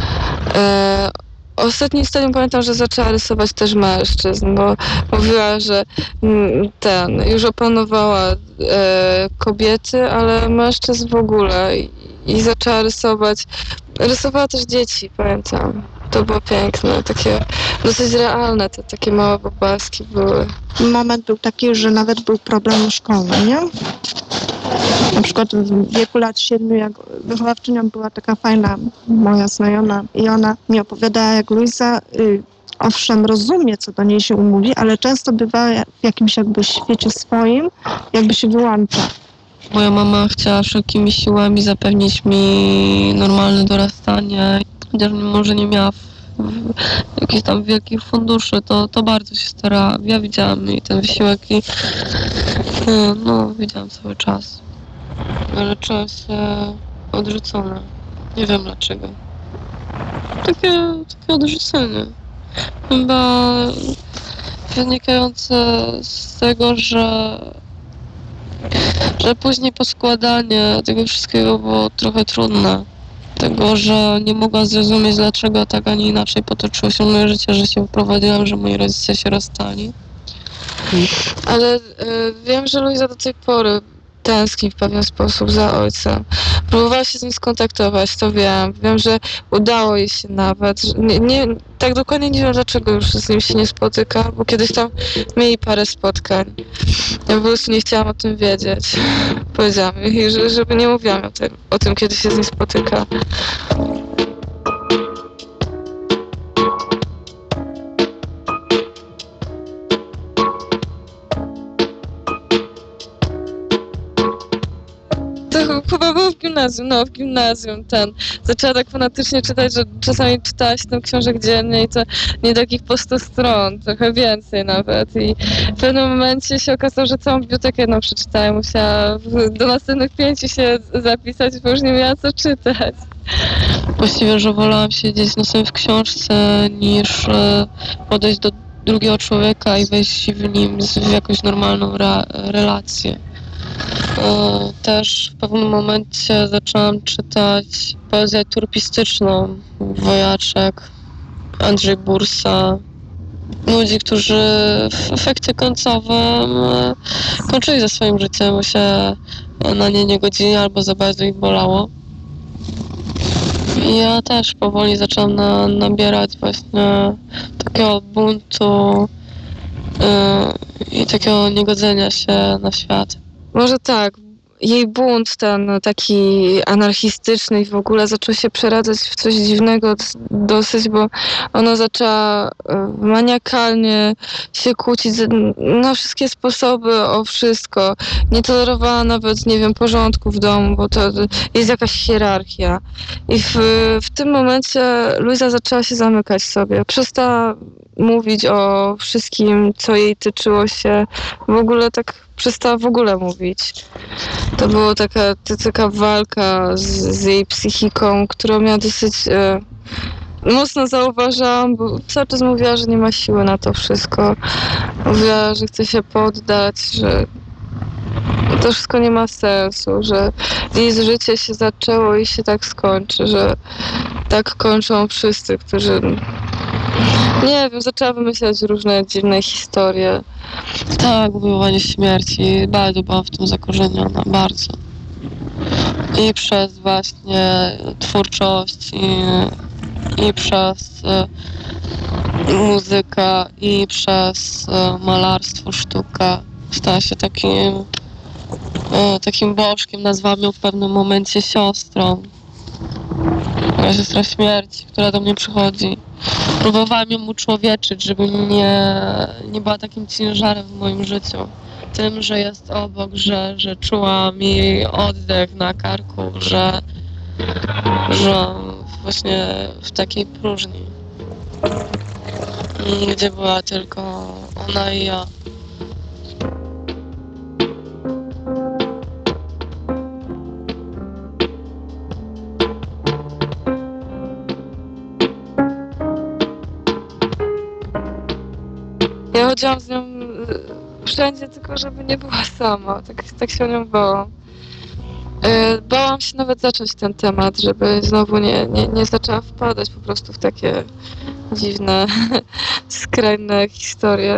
E, ostatnim stadium pamiętam, że zaczęła rysować też mężczyzn, bo mówiła, że ten, już opanowała e, kobiety, ale mężczyzn w ogóle i, i zaczęła rysować. Rysowała też dzieci, pamiętam. To było piękne, takie dosyć realne, te takie małe bobaski były.
Moment był taki, że nawet był problem szkolny, nie? Na przykład w wieku lat siedmiu, jak wychowawczynią była taka fajna moja znajoma i ona mi opowiadała, jak Luiza y, owszem rozumie, co do niej się umówi, ale często bywa w jakimś jakby świecie swoim, jakby się wyłącza.
Moja mama chciała wszelkimi siłami zapewnić mi normalne dorastanie, chociaż może nie miała jakichś tam wielkich funduszy, to, to bardzo się starała. Ja widziałam jej ten wysiłek i no, widziałam cały czas. Ale czułam się odrzucona. Nie wiem dlaczego. takie, takie odrzucenie. Chyba wynikające z tego, że, że później poskładanie tego wszystkiego było trochę trudne. Tego, że nie mogłam zrozumieć, dlaczego tak, a nie inaczej potoczyło się moje życie, że się wyprowadziłam, że moi rodzice się rozstali. Ale y, wiem, że Luiza do tej pory tęskni w pewien sposób za ojcem. Próbowała się z nim skontaktować, to wiem. Wiem, że udało jej się nawet. Nie, nie, tak dokładnie nie wiem, dlaczego już z nim się nie spotyka, bo kiedyś tam mieli parę spotkań. Ja po prostu nie chciałam o tym wiedzieć. Powiedziałam jej, że, żeby nie mówiłam o tym, o tym, kiedy się z nim spotyka. To chyba było w gimnazjum, no w gimnazjum ten. Zaczęła tak fanatycznie czytać, że czasami czytałaś tę książek dziennie i to nie takich po stu stron, trochę więcej nawet. I w pewnym momencie się okazało, że całą bibliotekę jedną przeczytała. Musiała do następnych pięciu się zapisać, bo już nie miała co czytać. Właściwie, że wolałam siedzieć nosem w książce niż e, podejść do drugiego człowieka i wejść w nim w jakąś normalną re- relację. E, też w pewnym momencie zaczęłam czytać poezję turpistyczną, Wojaczek, Andrzej Bursa, ludzi, którzy w efekcie końcowym e, kończyli ze swoim życiem, bo się na nie nie godzili albo za bardzo ich bolało. I ja też powoli zaczęłam na, nabierać właśnie takiego buntu yy, i takiego niegodzenia się na świat. Może tak, jej bunt ten taki anarchistyczny i w ogóle zaczął się przeradzać w coś dziwnego dosyć, bo ona zaczęła maniakalnie się kłócić na wszystkie sposoby o wszystko. Nie tolerowała nawet, nie wiem, porządku w domu, bo to jest jakaś hierarchia. I w, w tym momencie Luiza zaczęła się zamykać sobie. Przestała mówić o wszystkim, co jej tyczyło się. W ogóle tak przestała w ogóle mówić. To była taka, to, taka walka z, z jej psychiką, którą ja dosyć e, mocno zauważałam, bo cały czas mówiła, że nie ma siły na to wszystko. Mówiła, że chce się poddać, że to wszystko nie ma sensu, że jej życie się zaczęło i się tak skończy, że tak kończą wszyscy, którzy... Nie wiem, zaczęła wymyślać różne dziwne historie. Tak, umiłowanie śmierci. Bardzo byłam w tym zakorzeniona, bardzo. I przez właśnie twórczość, i, i przez y, muzykę, i przez y, malarstwo, sztukę. Stała się takim, y, takim bożkiem. Nazwałam ją w pewnym momencie siostrą. Moja siostra śmierci, która do mnie przychodzi. Próbowałam ją uczłowieczyć, żeby nie, nie była takim ciężarem w moim życiu. Tym, że jest obok, że, że czułam jej oddech na karku, że, że właśnie w takiej próżni, gdzie była tylko ona i ja. Ja chodziłam z nią wszędzie, tylko żeby nie była sama. Tak, tak się o nią bałam. Bałam się nawet zacząć ten temat, żeby znowu nie, nie, nie zaczęła wpadać po prostu w takie dziwne, skrajne historie.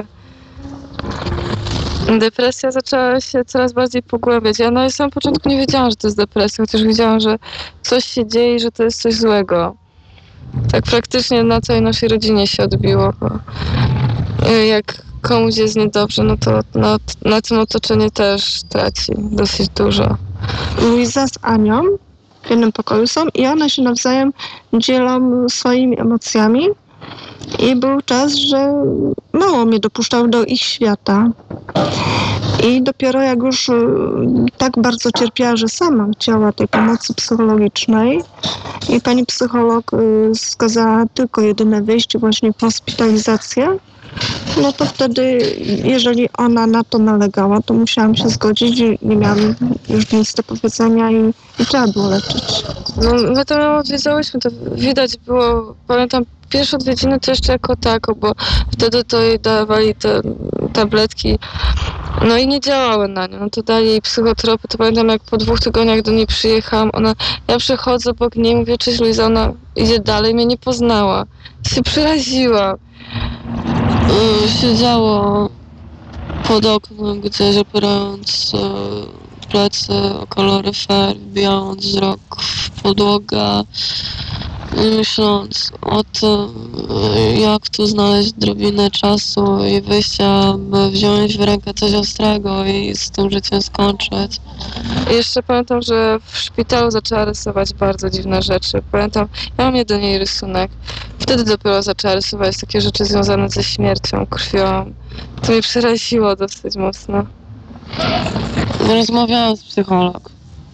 Depresja zaczęła się coraz bardziej pogłębiać. Ja na samym początku nie wiedziałam, że to jest depresja, chociaż wiedziałam, że coś się dzieje i że to jest coś złego. Tak praktycznie na całej naszej rodzinie się odbiło, bo jak komuś jest niedobrze, no to na, na tym otoczenie też traci dosyć dużo.
Luiza z Anią w jednym pokoju są i one się nawzajem dzielą swoimi emocjami i był czas, że mało mnie dopuszczał do ich świata. I dopiero jak już tak bardzo cierpiała, że sama chciała tej pomocy psychologicznej i pani psycholog wskazała tylko jedyne wyjście, właśnie hospitalizację, no to wtedy, jeżeli ona na to nalegała, to musiałam się zgodzić i nie miałam już nic do powiedzenia i, i trzeba było leczyć.
No, my tam ją odwiedzałyśmy, to widać było, pamiętam pierwsze odwiedziny to jeszcze jako tako, bo wtedy to jej dawali te tabletki, no i nie działały na nią, no to dali jej psychotropy, to pamiętam jak po dwóch tygodniach do niej przyjechałam, ona, ja przechodzę obok niej, mówię, cześć Luiza, ona idzie dalej, mnie nie poznała, się przeraziła.
Yy, siedziało pod oknem, gdzieś opierając yy, plecy o kaloryfer, wbijając wzrok w podłogę i myśląc o tym, yy, jak tu znaleźć drobinę czasu i wyjścia, by wziąć w rękę coś ostrego i z tym życiem skończyć.
I jeszcze pamiętam, że w szpitalu zaczęła rysować bardzo dziwne rzeczy. Pamiętam, ja mam jeden jej rysunek. Wtedy dopiero zaczęła rysować takie rzeczy związane ze śmiercią, krwią. To mnie przeraziło dosyć mocno.
Rozmawiałam z psycholog,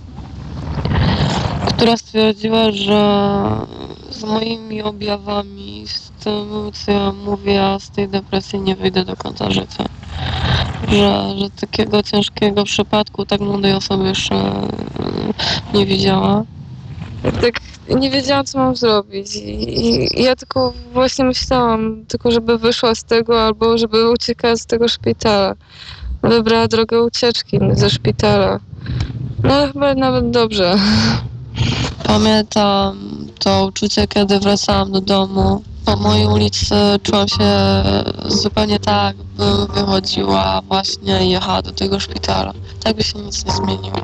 która stwierdziła, że z moimi objawami, z tym, co ja mówię, ja z tej depresji nie wyjdę do końca życia. Że, że takiego ciężkiego przypadku tak młodej osoby jeszcze nie widziała.
Tak nie wiedziałam, co mam zrobić. I, i ja tylko właśnie myślałam, tylko żeby wyszła z tego, albo żeby uciekała z tego szpitala. Wybrała drogę ucieczki ze szpitala. No chyba nawet dobrze.
Pamiętam to uczucie, kiedy wracałam do domu. Po mojej ulicy czułam się zupełnie tak, bym wychodziła właśnie i jechała do tego szpitala. Tak by się nic nie zmieniło.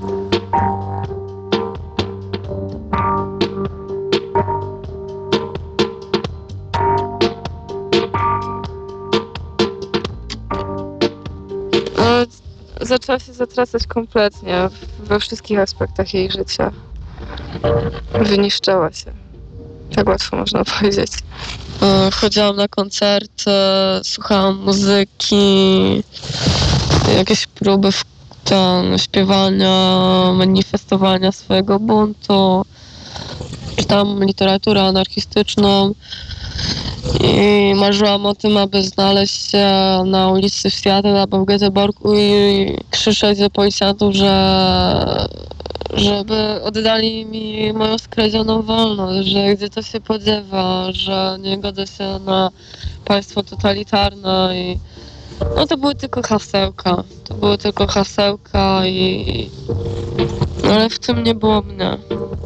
Zaczęła się zatracać kompletnie we wszystkich aspektach jej życia. Wyniszczała się. Tak łatwo można powiedzieć.
Chodziłam na koncerty, słuchałam muzyki, jakieś próby w ten, śpiewania, manifestowania swojego buntu. Czytałam literaturę anarchistyczną i marzyłam o tym, aby znaleźć się na ulicy w Seattle albo w Göteborgu i krzyczeć do policjantów, że żeby oddali mi moją skradzioną wolność, że gdzie to się podziewa, że nie godzę się na państwo totalitarne i no to były tylko hasełka, to były tylko hasełka i ale w tym nie było mnie.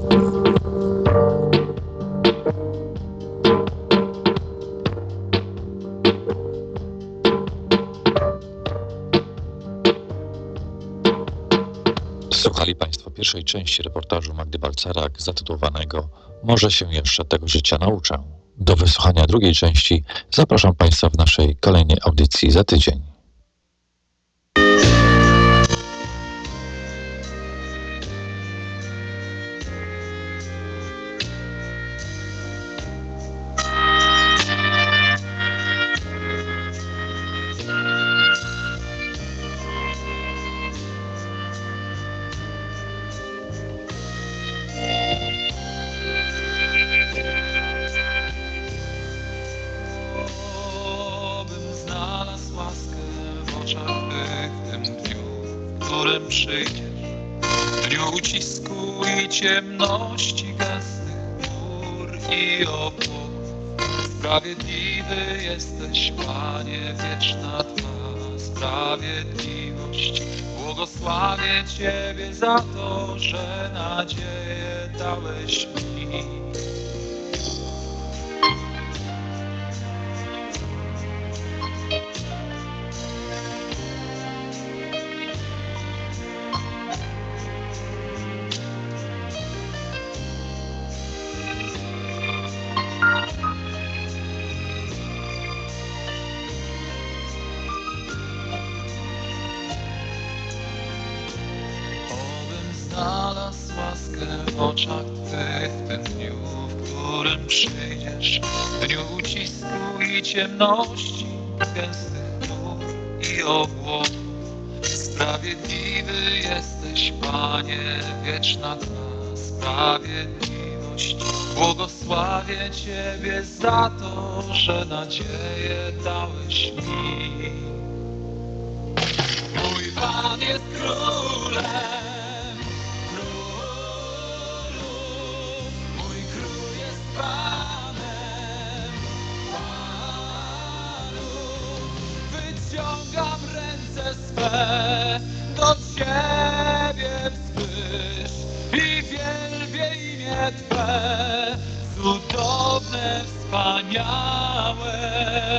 Słuchali Państwo pierwszej części reportażu Magdy Balcerak zatytułowanego Może się jeszcze tego życia nauczę. Do wysłuchania drugiej części zapraszam Państwa w naszej kolejnej audycji za tydzień.
Przyjdziesz w dniu ucisku i ciemności gęstych gór i obłoków. Sprawiedliwy jesteś, Panie, wieczna Twa sprawiedliwość. Błogosławię Ciebie za to, że nadzieję dałeś mi. Znalazł łaskę w oczach Twych w tym dniu, w którym przyjdziesz, w dniu ucisku i ciemności, gęstych chmur i obłoków. Sprawiedliwy jesteś, Panie, wieczna Twa sprawiedliwość. Błogosławię Ciebie za to, że nadzieję dałeś mi. Mój Pan jest królem. imię Twe, cudowne, wspaniałe.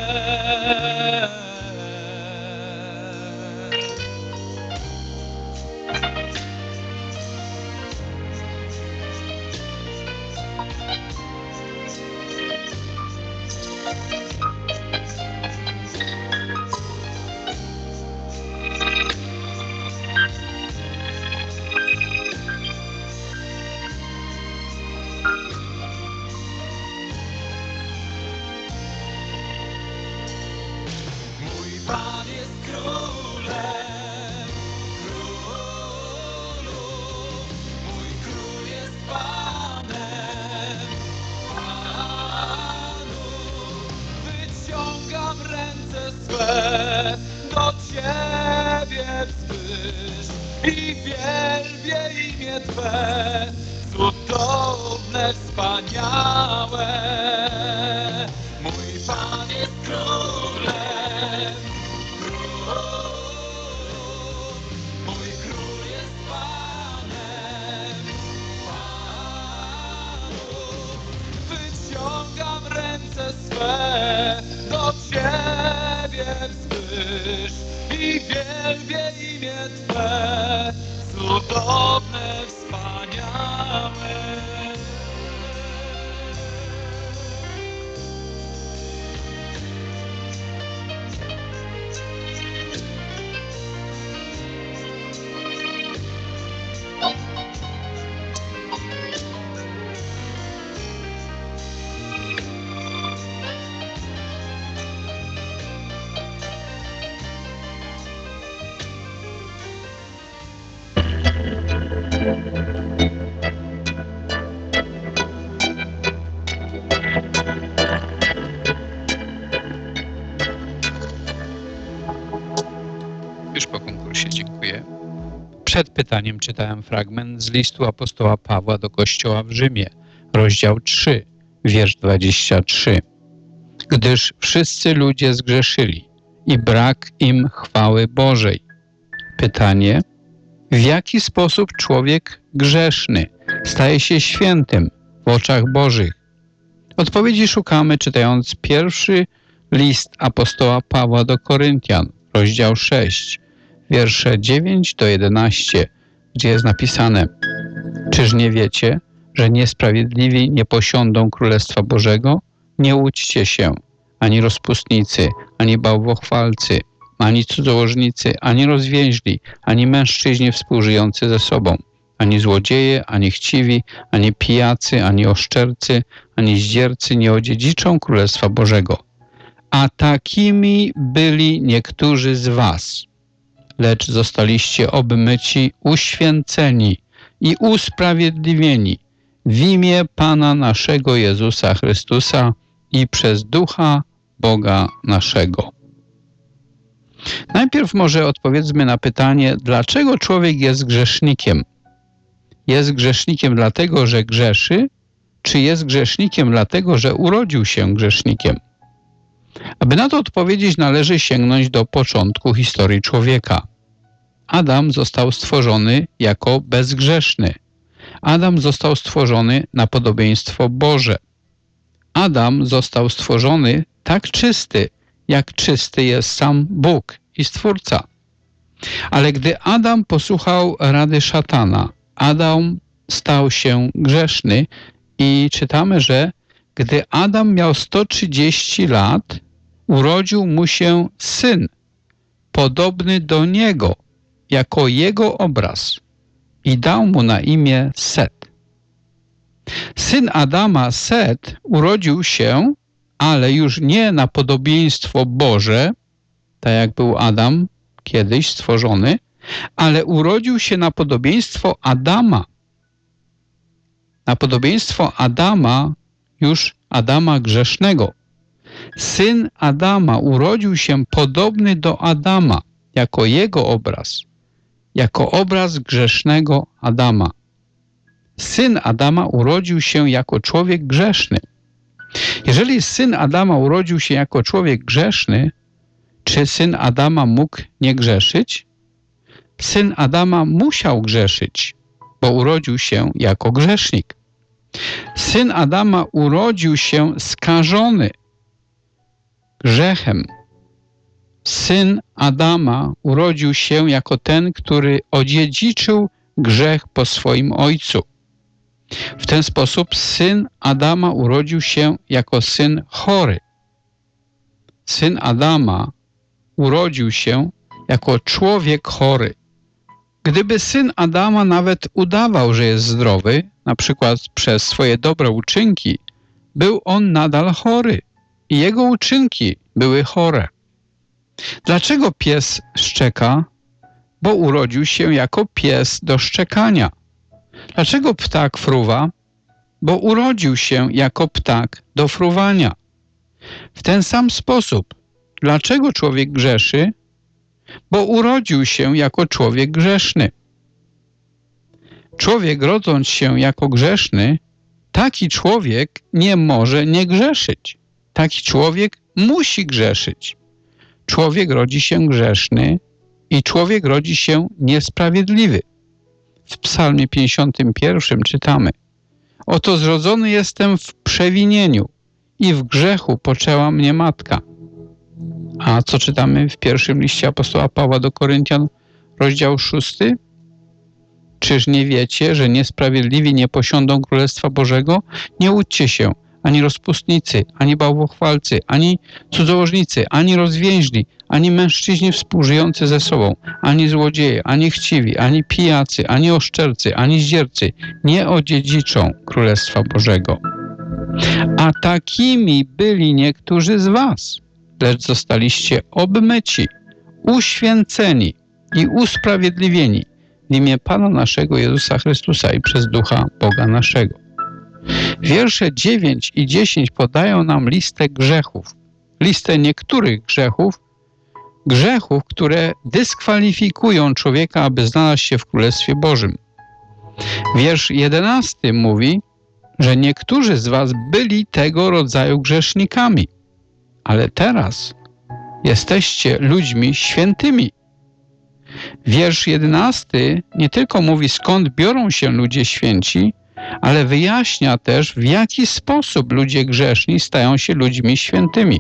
Pan jest królem, królów, mój król jest Panem, Panów. Wyciągam ręce swe do Ciebie wzwyż i wielbię imię Twe, cudowne, wspaniałe. Mój Pan jest królem. Mój król jest Panem, Panów. Wyciągam ręce swe do Ciebie wzwyż i wielbię imię Twe, cudowne, wspaniałe.
Już po konkursie, dziękuję. Przed pytaniem czytałem fragment z listu apostoła Pawła do Kościoła w Rzymie, rozdział trzy, wiersz dwudziesty trzeci. Gdyż wszyscy ludzie zgrzeszyli i brak im chwały Bożej. Pytanie: w jaki sposób człowiek grzeszny staje się świętym w oczach Bożych? Odpowiedzi szukamy czytając pierwszy list apostoła Pawła do Koryntian, rozdział sześć, wiersze dziewięć do jedenastu, gdzie jest napisane: czyż nie wiecie, że niesprawiedliwi nie posiądą Królestwa Bożego? Nie łudźcie się, ani rozpustnicy, ani bałwochwalcy, ani cudzołożnicy, ani rozwięźli, ani mężczyźni współżyjący ze sobą, ani złodzieje, ani chciwi, ani pijacy, ani oszczercy, ani zdziercy nie odziedziczą Królestwa Bożego. A takimi byli niektórzy z was, lecz zostaliście obmyci, uświęceni i usprawiedliwieni w imię Pana naszego Jezusa Chrystusa i przez Ducha Boga naszego. Najpierw może odpowiedzmy na pytanie, dlaczego człowiek jest grzesznikiem? Jest grzesznikiem dlatego, że grzeszy, czy jest grzesznikiem dlatego, że urodził się grzesznikiem? Aby na to odpowiedzieć, należy sięgnąć do początku historii człowieka. Adam został stworzony jako bezgrzeszny. Adam został stworzony na podobieństwo Boże. Adam został stworzony tak czysty, jak czysty jest sam Bóg i Stwórca. Ale gdy Adam posłuchał rady szatana, Adam stał się grzeszny i czytamy, że gdy Adam miał sto trzydzieści lat, urodził mu się syn, podobny do niego, jako jego obraz, i dał mu na imię Set. Syn Adama, Set, urodził się, ale już nie na podobieństwo Boże, tak jak był Adam kiedyś stworzony, ale urodził się na podobieństwo Adama. Na podobieństwo Adama, już Adama grzesznego. Syn Adama urodził się podobny do Adama, jako jego obraz, jako obraz grzesznego Adama. Syn Adama urodził się jako człowiek grzeszny. Jeżeli syn Adama urodził się jako człowiek grzeszny, czy syn Adama mógł nie grzeszyć? Syn Adama musiał grzeszyć, bo urodził się jako grzesznik. Syn Adama urodził się skażony grzechem. Syn Adama urodził się jako ten, który odziedziczył grzech po swoim ojcu. W ten sposób syn Adama urodził się jako syn chory. Syn Adama urodził się jako człowiek chory. Gdyby syn Adama nawet udawał, że jest zdrowy, na przykład przez swoje dobre uczynki, był on nadal chory i jego uczynki były chore. Dlaczego pies szczeka? Bo urodził się jako pies do szczekania. Dlaczego ptak fruwa? Bo urodził się jako ptak do fruwania. W ten sam sposób, dlaczego człowiek grzeszy? Bo urodził się jako człowiek grzeszny. Człowiek, rodząc się jako grzeszny, taki człowiek nie może nie grzeszyć. Taki człowiek musi grzeszyć. Człowiek rodzi się grzeszny i człowiek rodzi się niesprawiedliwy. W Psalmie pięćdziesiątym pierwszym czytamy: Oto zrodzony jestem w przewinieniu i w grzechu poczęła mnie matka. A co czytamy w pierwszym liście apostoła Pawła do Koryntian, rozdział szósty? Czyż nie wiecie, że niesprawiedliwi nie posiądą Królestwa Bożego? Nie łudźcie się, ani rozpustnicy, ani bałwochwalcy, ani cudzołożnicy, ani rozwięźli, ani mężczyźni współżyjący ze sobą, ani złodzieje, ani chciwi, ani pijacy, ani oszczercy, ani zdziercy nie odziedziczą Królestwa Bożego. A takimi byli niektórzy z was, lecz zostaliście obmyci, uświęceni i usprawiedliwieni w imię Pana naszego Jezusa Chrystusa i przez Ducha Boga naszego. Wiersze dziewięć i dziesięć podają nam listę grzechów. Listę niektórych grzechów, grzechów, które dyskwalifikują człowieka, aby znaleźć się w Królestwie Bożym. Wiersz jedenasty mówi, że niektórzy z was byli tego rodzaju grzesznikami, ale teraz jesteście ludźmi świętymi. Wiersz jedenasty nie tylko mówi, skąd biorą się ludzie święci, ale wyjaśnia też, w jaki sposób ludzie grzeszni stają się ludźmi świętymi.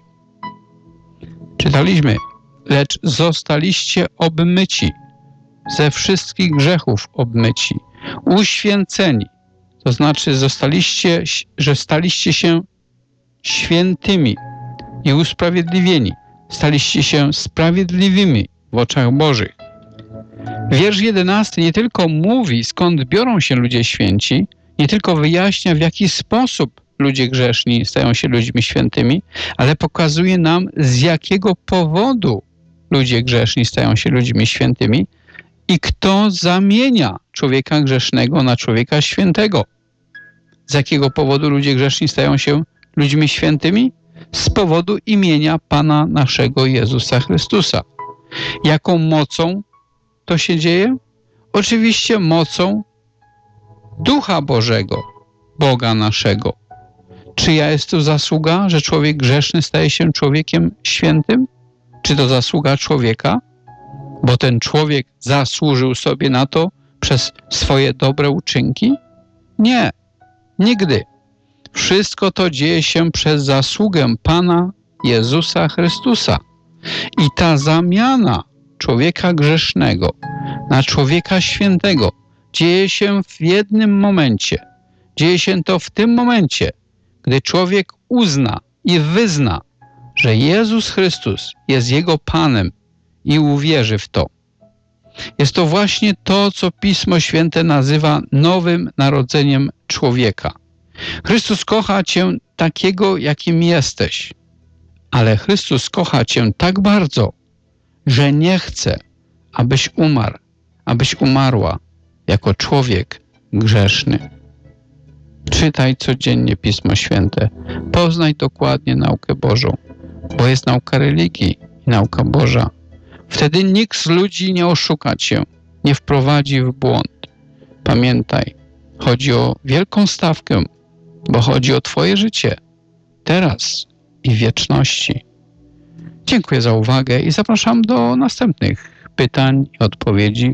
Czytaliśmy: lecz zostaliście obmyci, ze wszystkich grzechów obmyci, uświęceni, to znaczy zostaliście, że staliście się świętymi i usprawiedliwieni, staliście się sprawiedliwymi w oczach Bożych. Wiersz jedenasty nie tylko mówi, skąd biorą się ludzie święci, nie tylko wyjaśnia, w jaki sposób ludzie grzeszni stają się ludźmi świętymi, ale pokazuje nam, z jakiego powodu ludzie grzeszni stają się ludźmi świętymi i kto zamienia człowieka grzesznego na człowieka świętego. Z jakiego powodu ludzie grzeszni stają się ludźmi świętymi? Z powodu imienia Pana naszego Jezusa Chrystusa. Jaką mocą to się dzieje? Oczywiście mocą Ducha Bożego, Boga naszego. Czyja jest to zasługa, że człowiek grzeszny staje się człowiekiem świętym? Czy to zasługa człowieka? Bo ten człowiek zasłużył sobie na to przez swoje dobre uczynki? Nie, nigdy. Wszystko to dzieje się przez zasługę Pana Jezusa Chrystusa. I ta zamiana człowieka grzesznego na człowieka świętego dzieje się w jednym momencie. Dzieje się to w tym momencie, gdy człowiek uzna i wyzna, że Jezus Chrystus jest jego Panem i uwierzy w to. Jest to właśnie to, co Pismo Święte nazywa nowym narodzeniem człowieka. Chrystus kocha cię takiego, jakim jesteś, ale Chrystus kocha cię tak bardzo, że nie chce, abyś umarł, abyś umarła jako człowiek grzeszny. Czytaj codziennie Pismo Święte. Poznaj dokładnie naukę Bożą, bo jest nauka religii i nauka Boża. Wtedy nikt z ludzi nie oszuka cię, nie wprowadzi w błąd. Pamiętaj, chodzi o wielką stawkę, bo chodzi o twoje życie, teraz i w wieczności. Dziękuję za uwagę i zapraszam do następnych pytań i odpowiedzi.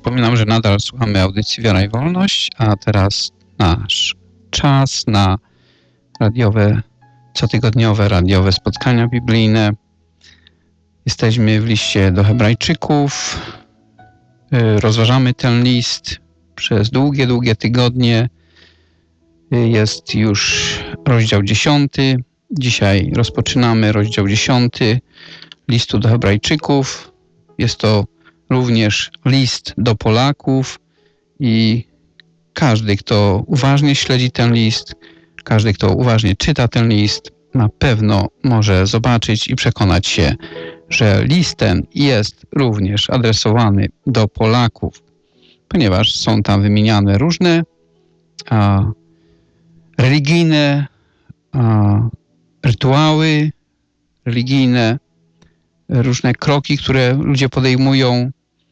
przypominam, że nadal słuchamy audycji Wiara i Wolność, a teraz nasz czas na radiowe, cotygodniowe radiowe spotkania biblijne. Jesteśmy w liście do Hebrajczyków. Rozważamy ten list przez długie, długie tygodnie. Jest już rozdział dziesiąty. Dzisiaj rozpoczynamy rozdział dziesiąty listu do Hebrajczyków. Jest to również list do Polaków i każdy, kto uważnie śledzi ten list, każdy, kto uważnie czyta ten list, na pewno może zobaczyć i przekonać się, że list ten jest również adresowany do Polaków, ponieważ są tam wymieniane różne a, religijne a, rytuały, religijne różne kroki, które ludzie podejmują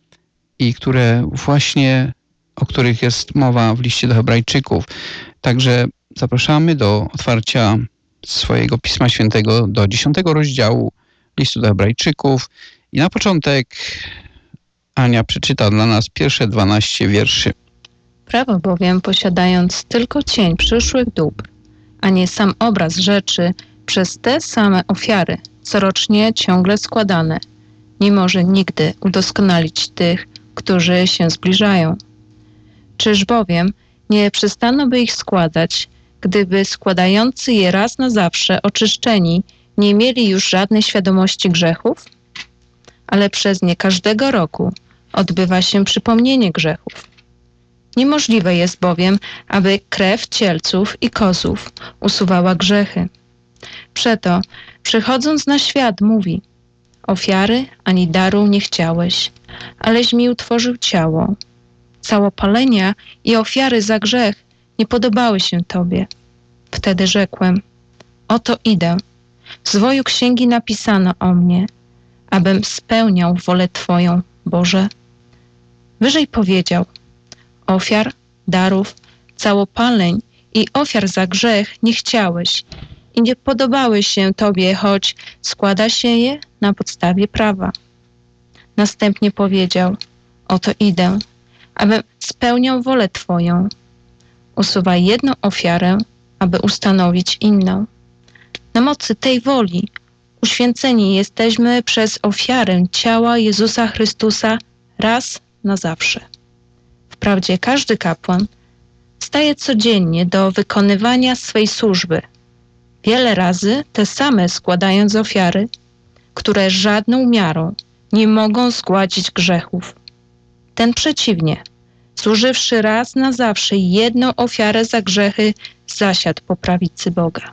i które właśnie, o których jest mowa w liście do Hebrajczyków. Także zapraszamy do otwarcia swojego Pisma Świętego do dziesiątego rozdziału listu do Hebrajczyków i na początek Ania przeczyta dla nas pierwsze dwanaście wierszy.
Prawo bowiem, posiadając tylko cień przyszłych dóbr, a nie sam obraz rzeczy, przez te same ofiary, corocznie ciągle składane, nie może nigdy udoskonalić tych, którzy się zbliżają. Czyż bowiem nie przestano by ich składać, gdyby składający je raz na zawsze oczyszczeni nie mieli już żadnej świadomości grzechów? Ale przez nie każdego roku odbywa się przypomnienie grzechów. Niemożliwe jest bowiem, aby krew cielców i kozłów usuwała grzechy. Przeto, przychodząc na świat, mówi: ofiary ani daru nie chciałeś, aleś mi utworzył ciało. Całopalenia i ofiary za grzech nie podobały się Tobie. Wtedy rzekłem: oto idę. W zwoju księgi napisano o mnie, abym spełniał wolę Twoją, Boże. Wyżej powiedział: ofiar, darów, całopaleń i ofiar za grzech nie chciałeś i nie podobały się Tobie, choć składa się je na podstawie prawa. Następnie powiedział: oto idę, abym spełniał wolę Twoją. Usuwaj jedną ofiarę, aby ustanowić inną. Na mocy tej woli uświęceni jesteśmy przez ofiarę ciała Jezusa Chrystusa raz na zawsze. Wprawdzie każdy kapłan staje codziennie do wykonywania swej służby, wiele razy te same składając ofiary, które żadną miarą nie mogą zgładzić grzechów. Ten przeciwnie, służywszy raz na zawsze jedną ofiarę za grzechy, zasiadł po prawicy Boga.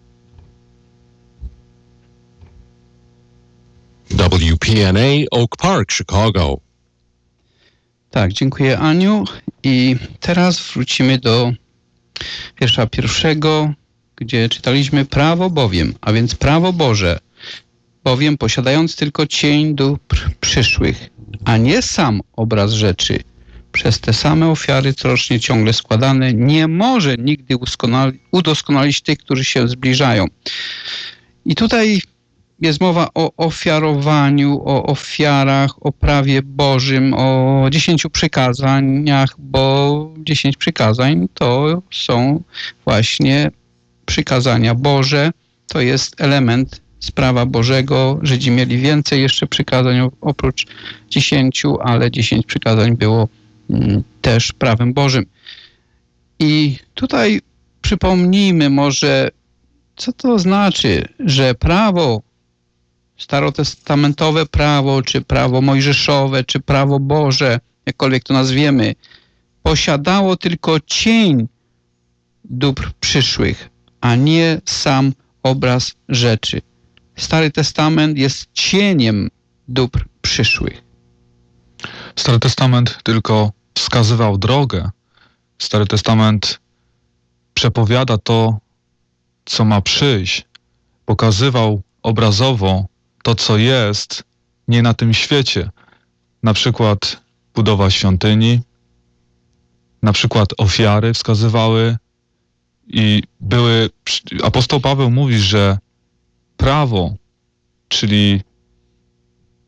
W P N A Oak Park, Chicago.
Tak, dziękuję Aniu. I teraz wrócimy do wiersza pierwszego, gdzie czytaliśmy prawo bowiem, a więc prawo Boże, bowiem posiadając tylko cień dóbr przyszłych, a nie sam obraz rzeczy, przez te same ofiary corocznie ciągle składane, nie może nigdy udoskonali- udoskonalić tych, którzy się zbliżają. I tutaj jest mowa o ofiarowaniu, o ofiarach, o prawie Bożym, o dziesięciu przykazaniach, bo dziesięć przykazań to są właśnie przykazania Boże. To jest element z prawa Bożego. Żydzi mieli więcej jeszcze przykazań oprócz dziesięciu, ale dziesięć przykazań było mm, też prawem Bożym. I tutaj przypomnijmy może, co to znaczy, że prawo starotestamentowe prawo, czy prawo mojżeszowe, czy prawo Boże, jakkolwiek to nazwiemy, posiadało tylko cień dóbr przyszłych, a nie sam obraz rzeczy. Stary Testament jest cieniem dóbr przyszłych.
Stary Testament tylko wskazywał drogę. Stary Testament przepowiada to, co ma przyjść. Pokazywał obrazowo to, co jest nie na tym świecie. Na przykład budowa świątyni, na przykład ofiary wskazywały i były... Apostoł Paweł mówi, że prawo, czyli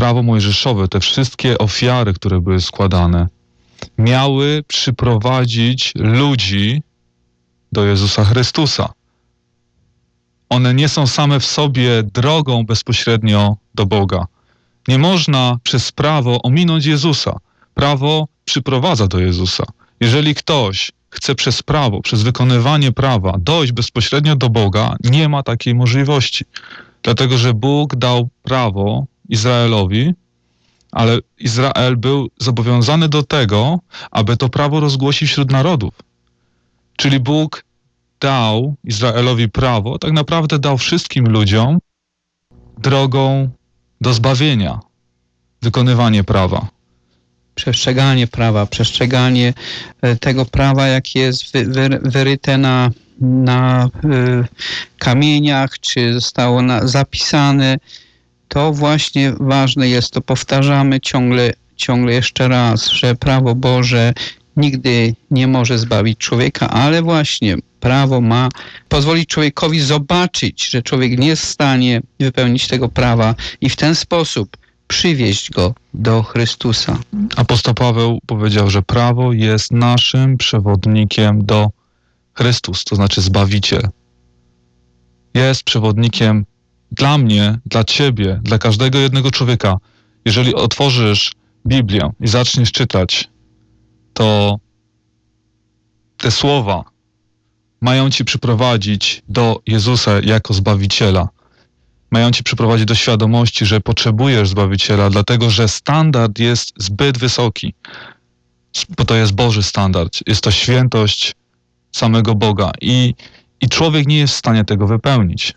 prawo mojżeszowe, te wszystkie ofiary, które były składane, miały przyprowadzić ludzi do Jezusa Chrystusa. One nie są same w sobie drogą bezpośrednio do Boga. Nie można przez prawo ominąć Jezusa. Prawo przyprowadza do Jezusa. Jeżeli ktoś chce przez prawo, przez wykonywanie prawa dojść bezpośrednio do Boga, nie ma takiej możliwości. Dlatego, że Bóg dał prawo Izraelowi, ale Izrael był zobowiązany do tego, aby to prawo rozgłosić wśród narodów. Czyli Bóg dał Izraelowi prawo, tak naprawdę dał wszystkim ludziom drogą do zbawienia, wykonywanie prawa.
Przestrzeganie prawa, przestrzeganie tego prawa, jakie jest wy, wy, wyryte na, na y, kamieniach, czy zostało na, zapisane. To właśnie ważne jest, to powtarzamy ciągle, ciągle jeszcze raz, że prawo Boże nigdy nie może zbawić człowieka, ale właśnie prawo ma pozwolić człowiekowi zobaczyć, że człowiek nie jest w stanie wypełnić tego prawa i w ten sposób przywieźć go do Chrystusa.
Apostoł Paweł powiedział, że prawo jest naszym przewodnikiem do Chrystus, to znaczy Zbawiciel. Jest przewodnikiem dla mnie, dla ciebie, dla każdego jednego człowieka. Jeżeli otworzysz Biblię i zaczniesz czytać, to te słowa mają ci przyprowadzić do Jezusa jako Zbawiciela. Mają ci przyprowadzić do świadomości, że potrzebujesz Zbawiciela, dlatego że standard jest zbyt wysoki, bo to jest Boży standard, jest to świętość samego Boga i, i człowiek nie jest w stanie tego wypełnić.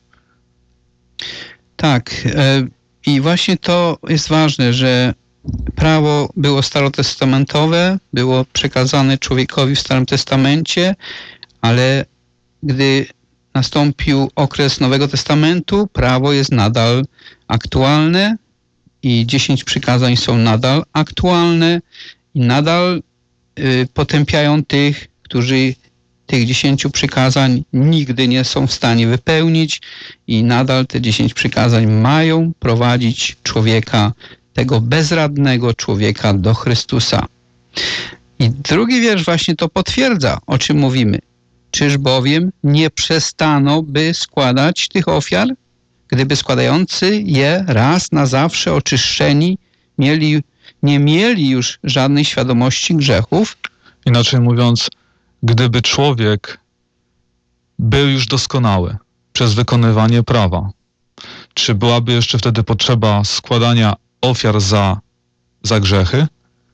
Tak, e, i właśnie to jest ważne, że prawo było starotestamentowe, było przekazane człowiekowi w Starym Testamencie, ale gdy nastąpił okres Nowego Testamentu, prawo jest nadal aktualne i dziesięć przykazań są nadal aktualne i nadal y, potępiają tych, którzy tych dziesięciu przykazań nigdy nie są w stanie wypełnić i nadal te dziesięć przykazań mają prowadzić człowieka, tego bezradnego człowieka do Chrystusa. I drugi wiersz właśnie to potwierdza, o czym mówimy. Czyż bowiem nie przestano by składać tych ofiar, gdyby składający je raz na zawsze oczyszczeni mieli, nie mieli już żadnej świadomości grzechów?
Inaczej mówiąc, gdyby człowiek był już doskonały przez wykonywanie prawa, czy byłaby jeszcze wtedy potrzeba składania ofiar za, za grzechy?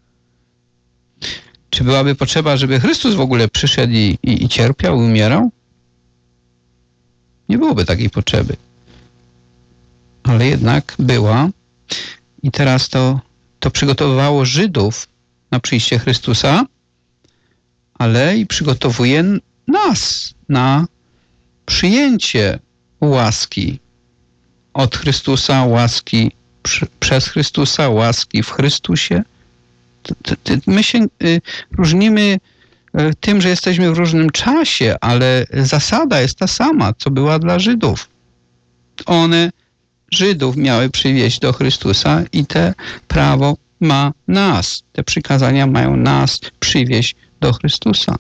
Czy byłaby potrzeba, żeby Chrystus w ogóle przyszedł i, i, i cierpiał, i umierał? Nie byłoby takiej potrzeby. Ale jednak była i teraz to, to przygotowywało Żydów na przyjście Chrystusa, ale i przygotowuje nas na przyjęcie łaski od Chrystusa, łaski przy, przez Chrystusa, łaski w Chrystusie. My się różnimy tym, że jesteśmy w różnym czasie, ale zasada jest ta sama, co była dla Żydów. One Żydów miały przywieźć do Chrystusa i te prawo ma nas. Te przykazania mają nas przywieźć do Chrystusa.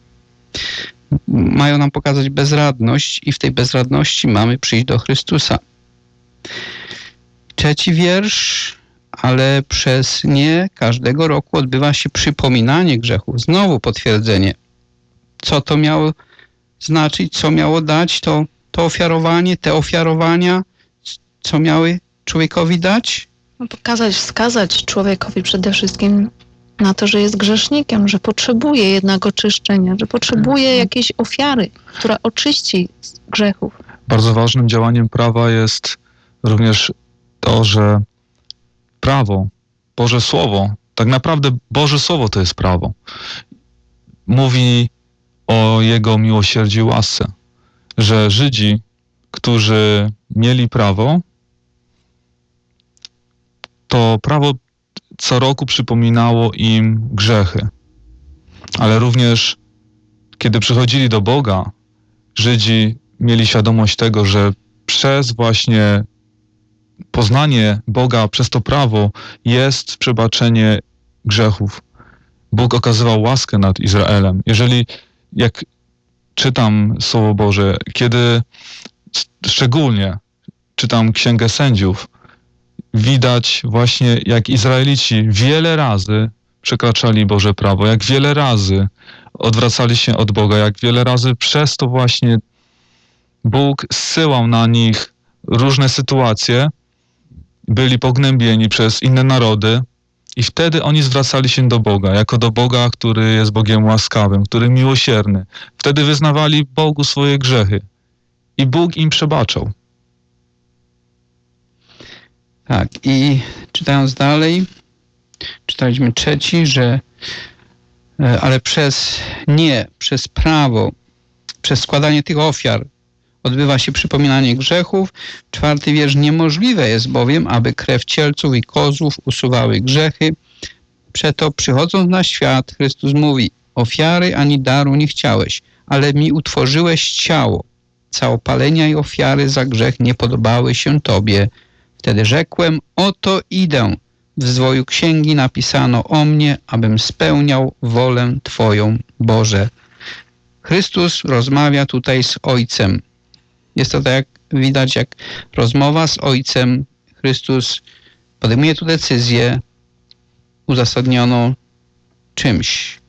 Mają nam pokazać bezradność i w tej bezradności mamy przyjść do Chrystusa. Trzeci wiersz. Ale przez nie każdego roku odbywa się przypominanie grzechów. Znowu potwierdzenie. Co to miało znaczyć, co miało dać to, to ofiarowanie, te ofiarowania, co miały człowiekowi dać?
No, pokazać, wskazać człowiekowi przede wszystkim na to, że jest grzesznikiem, że potrzebuje jednak oczyszczenia, że potrzebuje jakiejś ofiary, która oczyści z grzechów.
Bardzo ważnym działaniem prawa jest również to, że prawo, Boże Słowo, tak naprawdę Boże Słowo to jest prawo. Mówi o Jego miłosierdziu i łasce, że Żydzi, którzy mieli prawo, to prawo co roku przypominało im grzechy. Ale również kiedy przychodzili do Boga, Żydzi mieli świadomość tego, że przez właśnie poznanie Boga przez to prawo jest przebaczenie grzechów. Bóg okazywał łaskę nad Izraelem. Jeżeli, jak czytam Słowo Boże, kiedy szczególnie czytam Księgę Sędziów, widać właśnie, jak Izraelici wiele razy przekraczali Boże prawo, jak wiele razy odwracali się od Boga, jak wiele razy przez to właśnie Bóg zsyłał na nich różne sytuacje, byli pognębieni przez inne narody i wtedy oni zwracali się do Boga, jako do Boga, który jest Bogiem łaskawym, który miłosierny. Wtedy wyznawali Bogu swoje grzechy i Bóg im przebaczał.
Tak, i czytając dalej, czytaliśmy trzeci, że ale przez nie, przez prawo, przez składanie tych ofiar odbywa się przypominanie grzechów. Czwarty wiersz. Niemożliwe jest bowiem, aby krew cielców i kozłów usuwały grzechy. Przeto przychodząc na świat, Chrystus mówi: ofiary ani daru nie chciałeś, ale mi utworzyłeś ciało. Całopalenia i ofiary za grzech nie podobały się Tobie. Wtedy rzekłem: oto idę. W zwoju księgi napisano o mnie, abym spełniał wolę Twoją, Boże. Chrystus rozmawia tutaj z Ojcem. Jest to tak, jak widać, jak rozmowa z Ojcem. Chrystus podejmuje tu decyzję uzasadnioną czymś.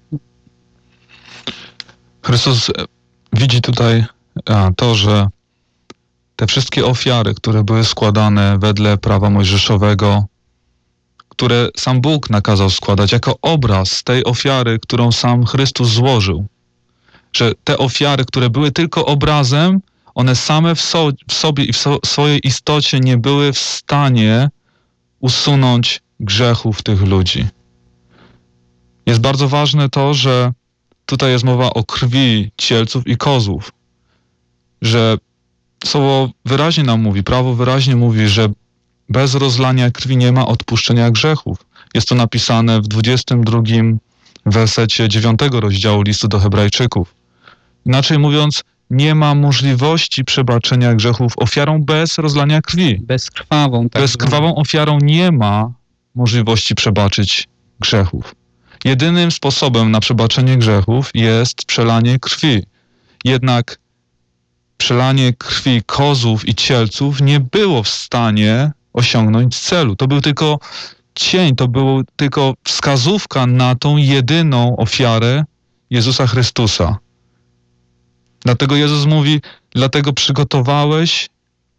Chrystus widzi tutaj a, to, że te wszystkie ofiary, które były składane wedle prawa mojżeszowego, które sam Bóg nakazał składać, jako obraz tej ofiary, którą sam Chrystus złożył, że te ofiary, które były tylko obrazem, one same w, so, w sobie i w so, swojej istocie nie były w stanie usunąć grzechów tych ludzi. Jest bardzo ważne to, że tutaj jest mowa o krwi cielców i kozłów, że Słowo wyraźnie nam mówi, prawo wyraźnie mówi, że bez rozlania krwi nie ma odpuszczenia grzechów. Jest to napisane w dwudziestym drugim wersecie dziewiątego rozdziału listu do Hebrajczyków. Inaczej mówiąc, nie ma możliwości przebaczenia grzechów ofiarą bez rozlania krwi.
Bezkrwawą. Tak
Bezkrwawą ofiarą nie ma możliwości przebaczyć grzechów. Jedynym sposobem na przebaczenie grzechów jest przelanie krwi. Jednak przelanie krwi kozłów i cielców nie było w stanie osiągnąć celu. To był tylko cień, to była tylko wskazówka na tą jedyną ofiarę Jezusa Chrystusa. Dlatego Jezus mówi: dlatego przygotowałeś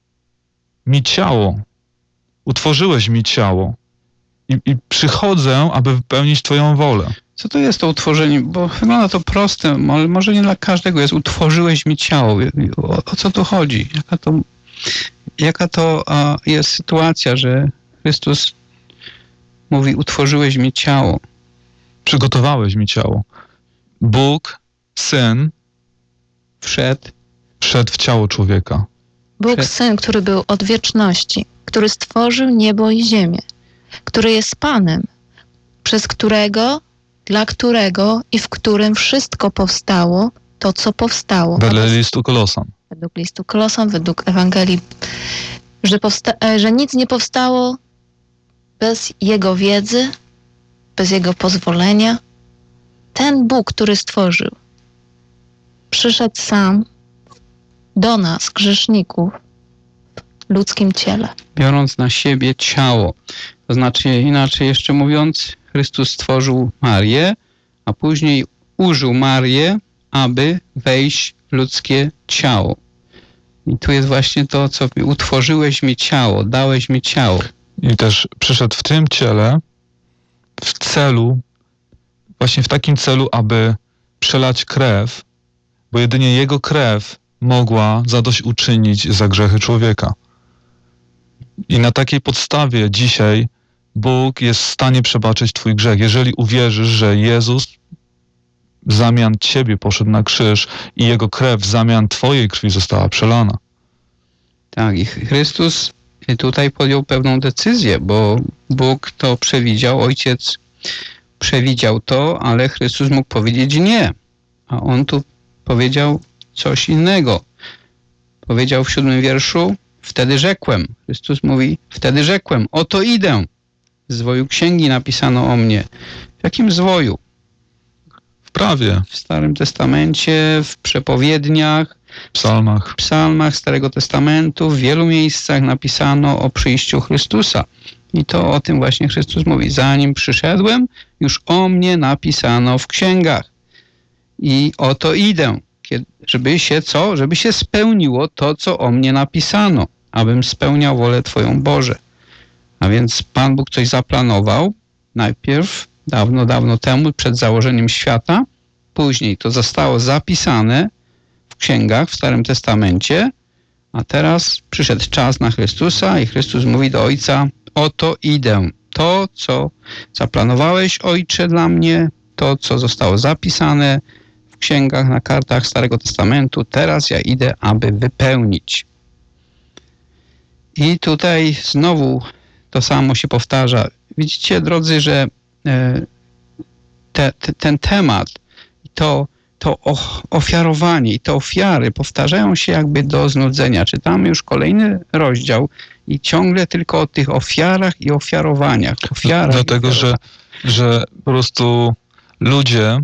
mi ciało, utworzyłeś mi ciało i, i przychodzę, aby wypełnić Twoją wolę.
Co to jest to utworzenie? Bo wygląda to proste, ale może nie dla każdego jest: utworzyłeś mi ciało. O, o co tu chodzi? Jaka to, jaka to a, jest sytuacja, że Chrystus mówi: utworzyłeś mi ciało.
Przygotowałeś mi ciało. Bóg, Syn,
wszedł,
wszedł w ciało człowieka.
Bóg, Syn, który był od wieczności, który stworzył niebo i ziemię, który jest Panem, przez którego, dla którego i w którym wszystko powstało, to co powstało.
Wedle listu Kolosan.
Według listu Kolosan, według Ewangelii, że, powsta- że nic nie powstało bez Jego wiedzy, bez Jego pozwolenia. Ten Bóg, który stworzył, przyszedł sam do nas, grzeszników, w ludzkim ciele.
Biorąc na siebie ciało. To znaczy, inaczej jeszcze mówiąc, Chrystus stworzył Marię, a później użył Marię, aby wejść w ludzkie ciało. I tu jest właśnie to, co utworzyłeś mi ciało, dałeś mi ciało.
I też przyszedł w tym ciele w celu, właśnie w takim celu, aby przelać krew, bo jedynie Jego krew mogła zadośćuczynić za grzechy człowieka. I na takiej podstawie dzisiaj Bóg jest w stanie przebaczyć twój grzech. Jeżeli uwierzysz, że Jezus w zamian ciebie poszedł na krzyż i Jego krew w zamian twojej krwi została przelana.
Tak, i Chrystus tutaj podjął pewną decyzję, bo Bóg to przewidział, Ojciec przewidział to, ale Chrystus mógł powiedzieć nie. A On tu powiedział coś innego. Powiedział w siódmym wierszu: Wtedy rzekłem, Chrystus mówi, wtedy rzekłem, oto idę. W zwoju księgi napisano o mnie. W jakim zwoju?
W prawie.
W Starym Testamencie, w przepowiedniach,
psalmach.
w psalmach Starego Testamentu, w wielu miejscach napisano o przyjściu Chrystusa. I to o tym właśnie Chrystus mówi. Zanim przyszedłem, już o mnie napisano w księgach. I oto idę, żeby się co? Żeby się spełniło to, co o mnie napisano, abym spełniał wolę Twoją, Boże. A więc Pan Bóg coś zaplanował, najpierw, dawno, dawno temu, przed założeniem świata, później to zostało zapisane w księgach, w Starym Testamencie, a teraz przyszedł czas na Chrystusa i Chrystus mówi do Ojca, oto idę. To, co zaplanowałeś, Ojcze, dla mnie, to, co zostało zapisane w księgach, na kartach Starego Testamentu, teraz ja idę, aby wypełnić. I tutaj znowu to samo się powtarza. Widzicie, drodzy, że te, te, ten temat, to, to ofiarowanie i te ofiary powtarzają się jakby do znudzenia. Czytamy już kolejny rozdział i ciągle tylko o tych ofiarach i ofiarowaniach. Ofiarach
Dlatego,
i
że, że po prostu ludzie,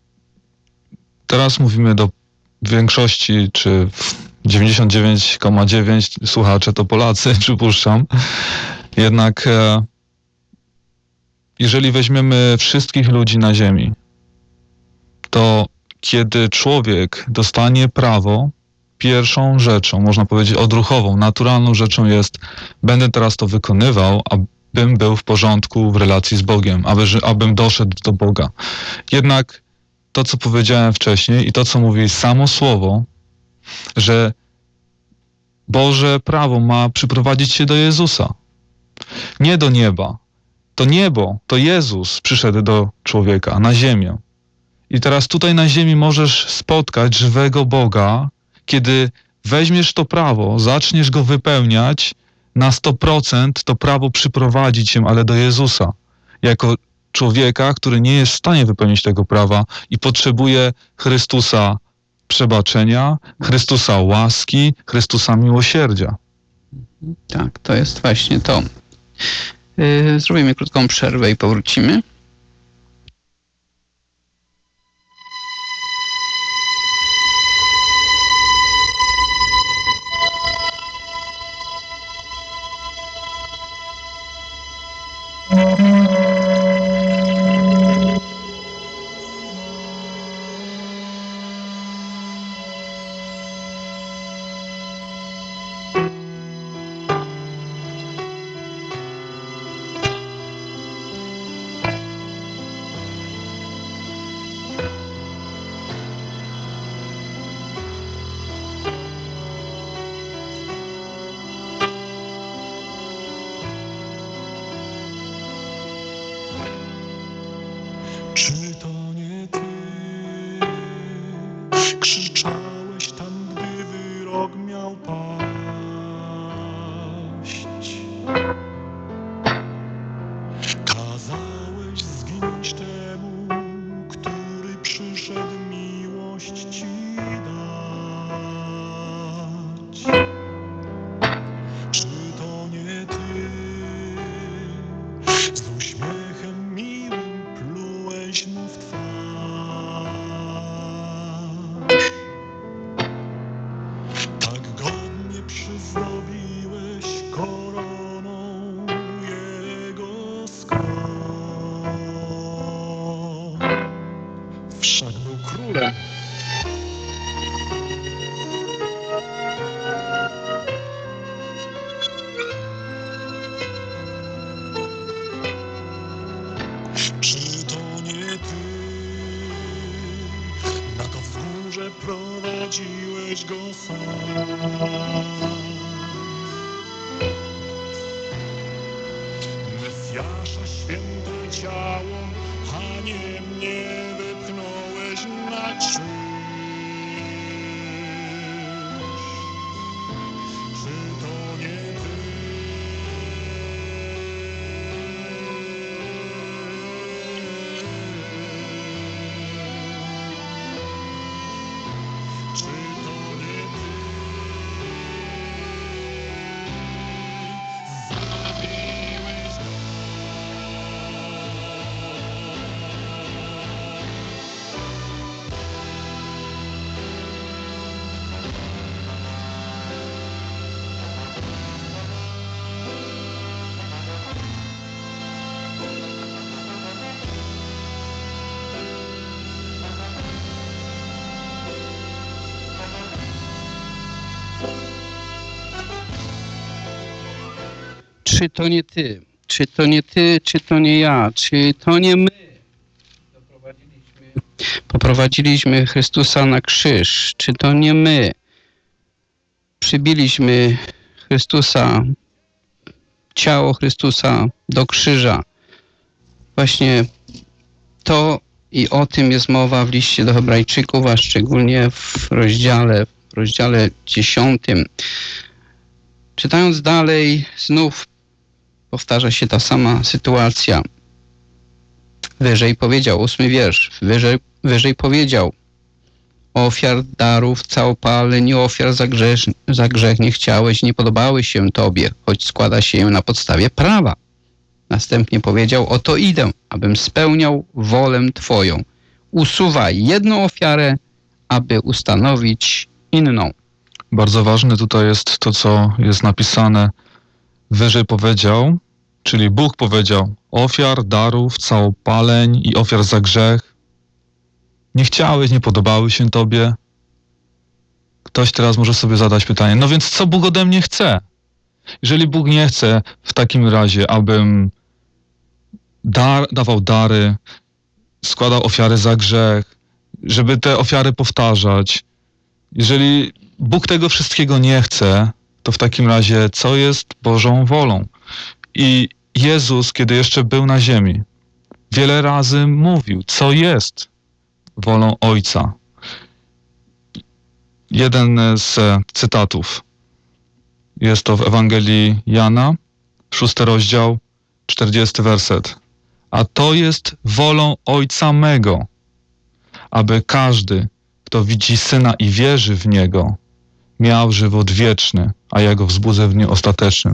teraz mówimy do większości, czy dziewięćdziesiąt dziewięć przecinek dziewięć słuchacze to Polacy, przypuszczam. Jednak e, jeżeli weźmiemy wszystkich ludzi na ziemi, to kiedy człowiek dostanie prawo, pierwszą rzeczą, można powiedzieć odruchową, naturalną rzeczą jest, będę teraz to wykonywał, abym był w porządku w relacji z Bogiem, aby, abym doszedł do Boga. Jednak to, co powiedziałem wcześniej i to, co mówi samo Słowo, że Boże prawo ma przyprowadzić się do Jezusa. Nie do nieba. To niebo, to Jezus przyszedł do człowieka, na ziemię. I teraz tutaj na ziemi możesz spotkać żywego Boga, kiedy weźmiesz to prawo, zaczniesz go wypełniać, na sto procent to prawo przyprowadzi cię, ale do Jezusa. Jako człowieka, który nie jest w stanie wypełnić tego prawa i potrzebuje Chrystusa przebaczenia, Chrystusa łaski, Chrystusa miłosierdzia.
Tak, to jest właśnie to. Yy, zrobimy krótką przerwę i powrócimy.
Czy to nie ty krzyczałeś tam, gdy wyrok miał paść? Kazałeś zginąć temu, który przyszedł miłość ci dać. Czy to nie ty z uśmiechem miłym plułeś mu w twarz? Tak godnie przyzdobiłeś koroną jego skron. Wszak był królem. Czy to nie ty na to wzgórze prowadziłeś go sam? Mesjasza święte ciało, a nie mnie wypchnąłeś na krzyż. Czy to nie ty? Czy to nie ty?
czy to nie ty, czy to nie ty, czy to nie ja, czy to nie my doprowadziliśmy, poprowadziliśmy Chrystusa na krzyż, czy to nie my przybiliśmy Chrystusa, ciało Chrystusa do krzyża. Właśnie to i o tym jest mowa w liście do Hebrajczyków, a szczególnie w rozdziale, w rozdziale dziesiątym. Czytając dalej, znów powtarza się ta sama sytuacja. Wyżej powiedział, ósmy wiersz, wyżej, wyżej powiedział, ofiar, darów, całopaleń, ofiar za grzech, za grzech nie chciałeś, nie podobały się Tobie, choć składa się je na podstawie prawa. Następnie powiedział, oto idę, abym spełniał wolę Twoją. Usuwaj jedną ofiarę, aby ustanowić inną.
Bardzo ważne tutaj jest to, co jest napisane wyżej powiedział, czyli Bóg powiedział, ofiar, darów, całopaleń i ofiar za grzech. Nie chciałeś, nie podobały się Tobie. Ktoś teraz może sobie zadać pytanie, no więc co Bóg ode mnie chce? Jeżeli Bóg nie chce w takim razie, abym dar, dawał dary, składał ofiary za grzech, żeby te ofiary powtarzać, jeżeli Bóg tego wszystkiego nie chce, to w takim razie co jest Bożą wolą? I Jezus, kiedy jeszcze był na ziemi, wiele razy mówił, co jest wolą Ojca. Jeden z cytatów jest to w Ewangelii Jana, szósty rozdział, czterdziesty werset. A to jest wolą Ojca mego, aby każdy, kto widzi Syna i wierzy w Niego, miał żywot wieczny, a ja go wzbudzę w dniu ostatecznym.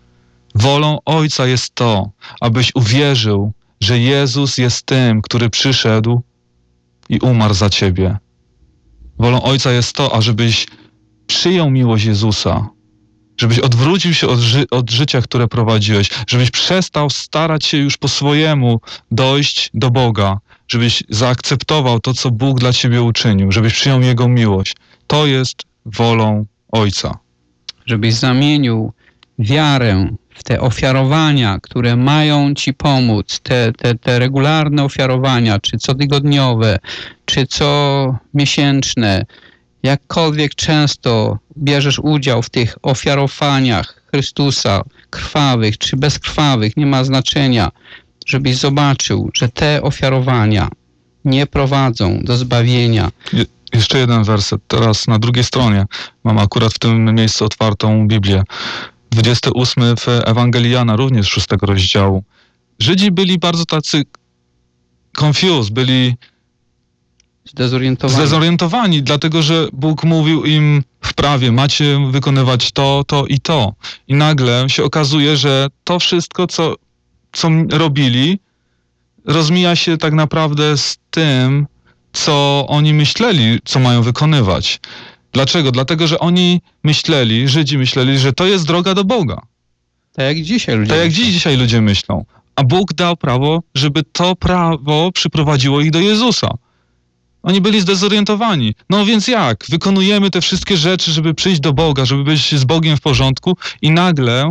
Wolą Ojca jest to, abyś uwierzył, że Jezus jest tym, który przyszedł i umarł za ciebie. Wolą Ojca jest to, ażebyś przyjął miłość Jezusa, żebyś odwrócił się od, ży- od życia, które prowadziłeś, żebyś przestał starać się już po swojemu dojść do Boga, żebyś zaakceptował to, co Bóg dla ciebie uczynił, żebyś przyjął Jego miłość. To jest wolą Ojca.
Żebyś zamienił wiarę w te ofiarowania, które mają ci pomóc, te, te, te regularne ofiarowania, czy cotygodniowe, czy co miesięczne, jakkolwiek często bierzesz udział w tych ofiarowaniach Chrystusa, krwawych czy bezkrwawych, nie ma znaczenia, żebyś zobaczył, że te ofiarowania nie prowadzą do zbawienia.
Je- jeszcze jeden werset, teraz na drugiej stronie. Mam akurat w tym miejscu otwartą Biblię. dwudziesty ósmy w Ewangelii Jana, również szóstego rozdziału. Żydzi byli bardzo tacy confused, byli
zdezorientowani.
zdezorientowani, dlatego że Bóg mówił im w prawie, macie wykonywać to, to i to. I nagle się okazuje, że to wszystko, co, co robili, rozmija się tak naprawdę z tym, co oni myśleli, co mają wykonywać. Dlaczego? Dlatego, że oni myśleli, Żydzi myśleli, że to jest droga do Boga.
Tak jak dzisiaj ludzie
Tak jak
myślą.
dziś dzisiaj ludzie myślą. A Bóg dał prawo, żeby to prawo przyprowadziło ich do Jezusa. Oni byli zdezorientowani. No więc jak? Wykonujemy te wszystkie rzeczy, żeby przyjść do Boga, żeby być z Bogiem w porządku i nagle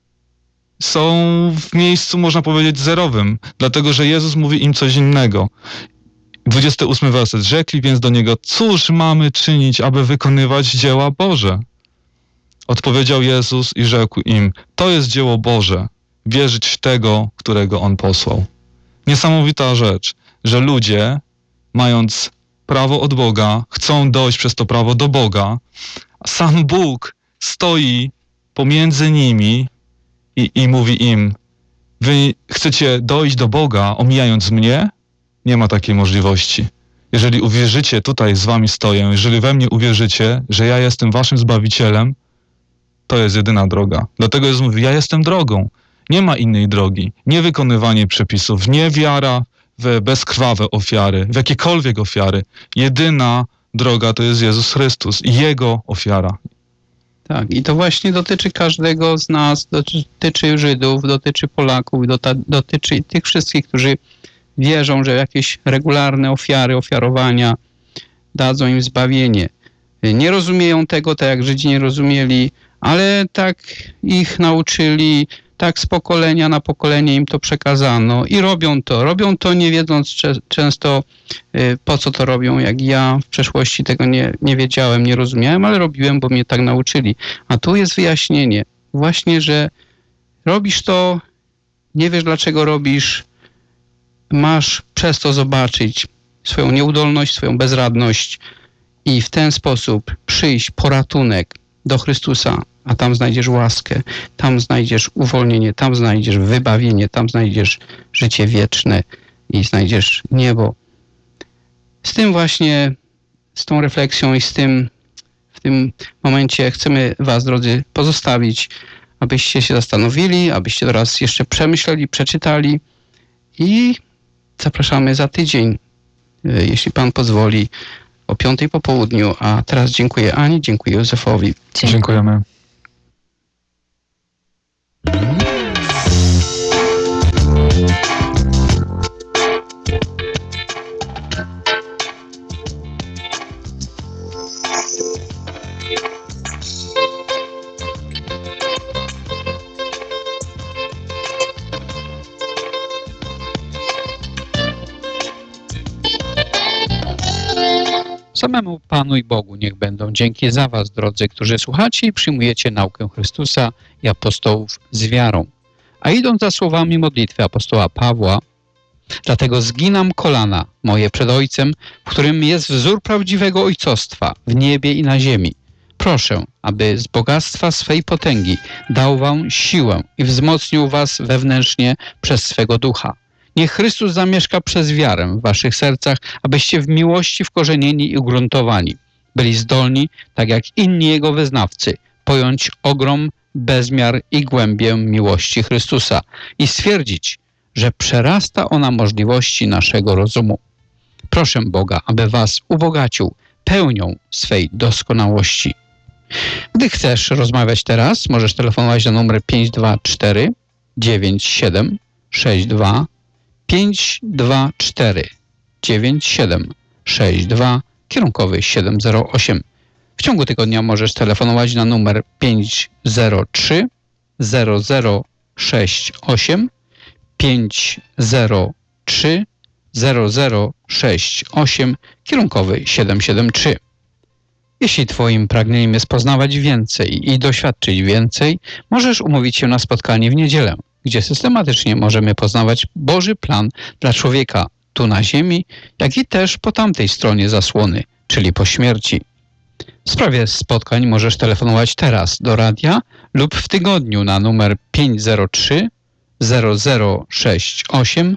są w miejscu, można powiedzieć, zerowym, dlatego że Jezus mówi im coś innego. dwudziesty ósmy werset. Rzekli więc do Niego, cóż mamy czynić, aby wykonywać dzieła Boże? Odpowiedział Jezus i rzekł im, to jest dzieło Boże, wierzyć w tego, którego On posłał. Niesamowita rzecz, że ludzie, mając prawo od Boga, chcą dojść przez to prawo do Boga, a sam Bóg stoi pomiędzy nimi i, i mówi im, wy chcecie dojść do Boga, omijając mnie? Nie ma takiej możliwości. Jeżeli uwierzycie, tutaj z wami stoję, jeżeli we mnie uwierzycie, że ja jestem waszym Zbawicielem, to jest jedyna droga. Dlatego Jezus mówi, ja jestem drogą. Nie ma innej drogi. Nie wykonywanie przepisów, nie wiara w bezkrwawe ofiary, w jakiekolwiek ofiary. Jedyna droga to jest Jezus Chrystus i Jego ofiara.
Tak, i to właśnie dotyczy każdego z nas, dotyczy Żydów, dotyczy Polaków, dotyczy tych wszystkich, którzy wierzą, że jakieś regularne ofiary, ofiarowania dadzą im zbawienie. Nie rozumieją tego, tak jak Żydzi nie rozumieli, ale tak ich nauczyli, tak z pokolenia na pokolenie im to przekazano i robią to. Robią to nie wiedząc cze- często y, po co to robią, jak ja w przeszłości tego nie, nie wiedziałem, nie rozumiałem, ale robiłem, bo mnie tak nauczyli. A tu jest wyjaśnienie. Właśnie, że robisz to, nie wiesz dlaczego robisz, masz przez to zobaczyć swoją nieudolność, swoją bezradność i w ten sposób przyjść po ratunek do Chrystusa, a tam znajdziesz łaskę, tam znajdziesz uwolnienie, tam znajdziesz wybawienie, tam znajdziesz życie wieczne i znajdziesz niebo. Z tym właśnie, z tą refleksją i z tym w tym momencie chcemy was, drodzy, pozostawić, abyście się zastanowili, abyście teraz jeszcze przemyśleli, przeczytali i zapraszamy za tydzień, jeśli Pan pozwoli, o piątej po południu. A teraz dziękuję Ani, dziękuję Józefowi.
Dziękujemy.
Samemu Panu i Bogu niech będą dzięki za was, drodzy, którzy słuchacie i przyjmujecie naukę Chrystusa i apostołów z wiarą. A idąc za słowami modlitwy apostoła Pawła, dlatego zginam kolana moje przed Ojcem, w którym jest wzór prawdziwego ojcostwa w niebie i na ziemi. Proszę, aby z bogactwa swej potęgi dał wam siłę i wzmocnił was wewnętrznie przez swego ducha. Niech Chrystus zamieszka przez wiarę w waszych sercach, abyście w miłości wkorzenieni i ugruntowani byli zdolni, tak jak inni Jego wyznawcy, pojąć ogrom, bezmiar i głębię miłości Chrystusa i stwierdzić, że przerasta ona możliwości naszego rozumu. Proszę Boga, aby was ubogacił pełnią swej doskonałości. Gdy chcesz rozmawiać teraz, możesz telefonować na numer pięć dwa cztery dziewięć siedem sześć dwa pięć dwa cztery dziewięć siedem sześć dwa, kierunkowy siedem zero osiem. W ciągu tygodnia możesz telefonować na numer pięć zero trzy zero zero sześć osiem pięć zero trzy zero zero sześć osiem, kierunkowy siedem siedem trzy. Jeśli twoim pragnieniem jest poznawać więcej i doświadczyć więcej, możesz umówić się na spotkanie w niedzielę, gdzie systematycznie możemy poznawać Boży plan dla człowieka tu na ziemi, jak i też po tamtej stronie zasłony, czyli po śmierci. W sprawie spotkań możesz telefonować teraz do radia lub w tygodniu na numer pięć zero trzy zero zero sześć osiem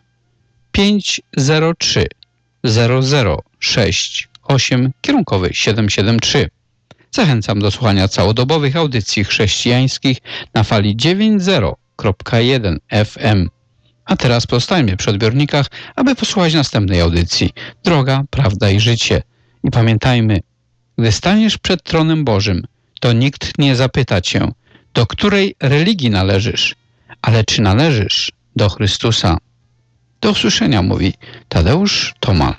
pięć zero trzy zero zero sześć osiem, kierunkowy siedem siedem trzy. Zachęcam do słuchania całodobowych audycji chrześcijańskich na fali dziewięćdziesiąt przecinek jeden F M. A teraz pozostajemy przy odbiornikach, aby posłuchać następnej audycji Droga, Prawda i Życie. I pamiętajmy, gdy staniesz przed tronem Bożym, to nikt nie zapyta cię, do której religii należysz, ale czy należysz do Chrystusa. Do usłyszenia, mówi Tadeusz Tomal.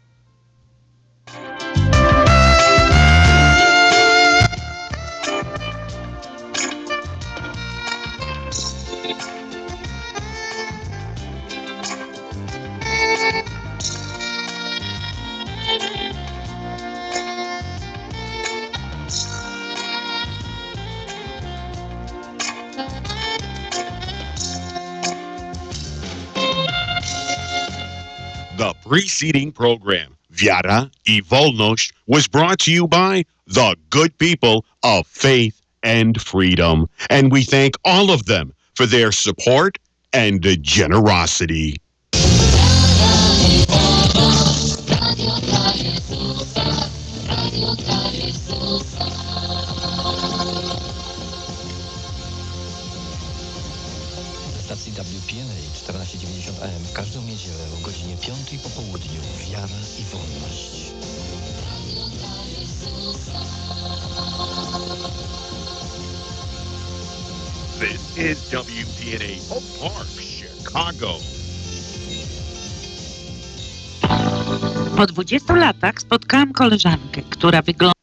The preceding program, Wiara i Wolność, was brought to you by the good people of Faith and Freedom. And we thank all of them for their support and generosity.
Stacji W P N A czternaście dziewięćdziesiąt A M w każdą niedzielę o godzinie piątej po południu. Wiara i wolność.
This is W P N A Oak Park, Chicago.
Po dwudziestu latach spotkałam koleżankę, która wygląda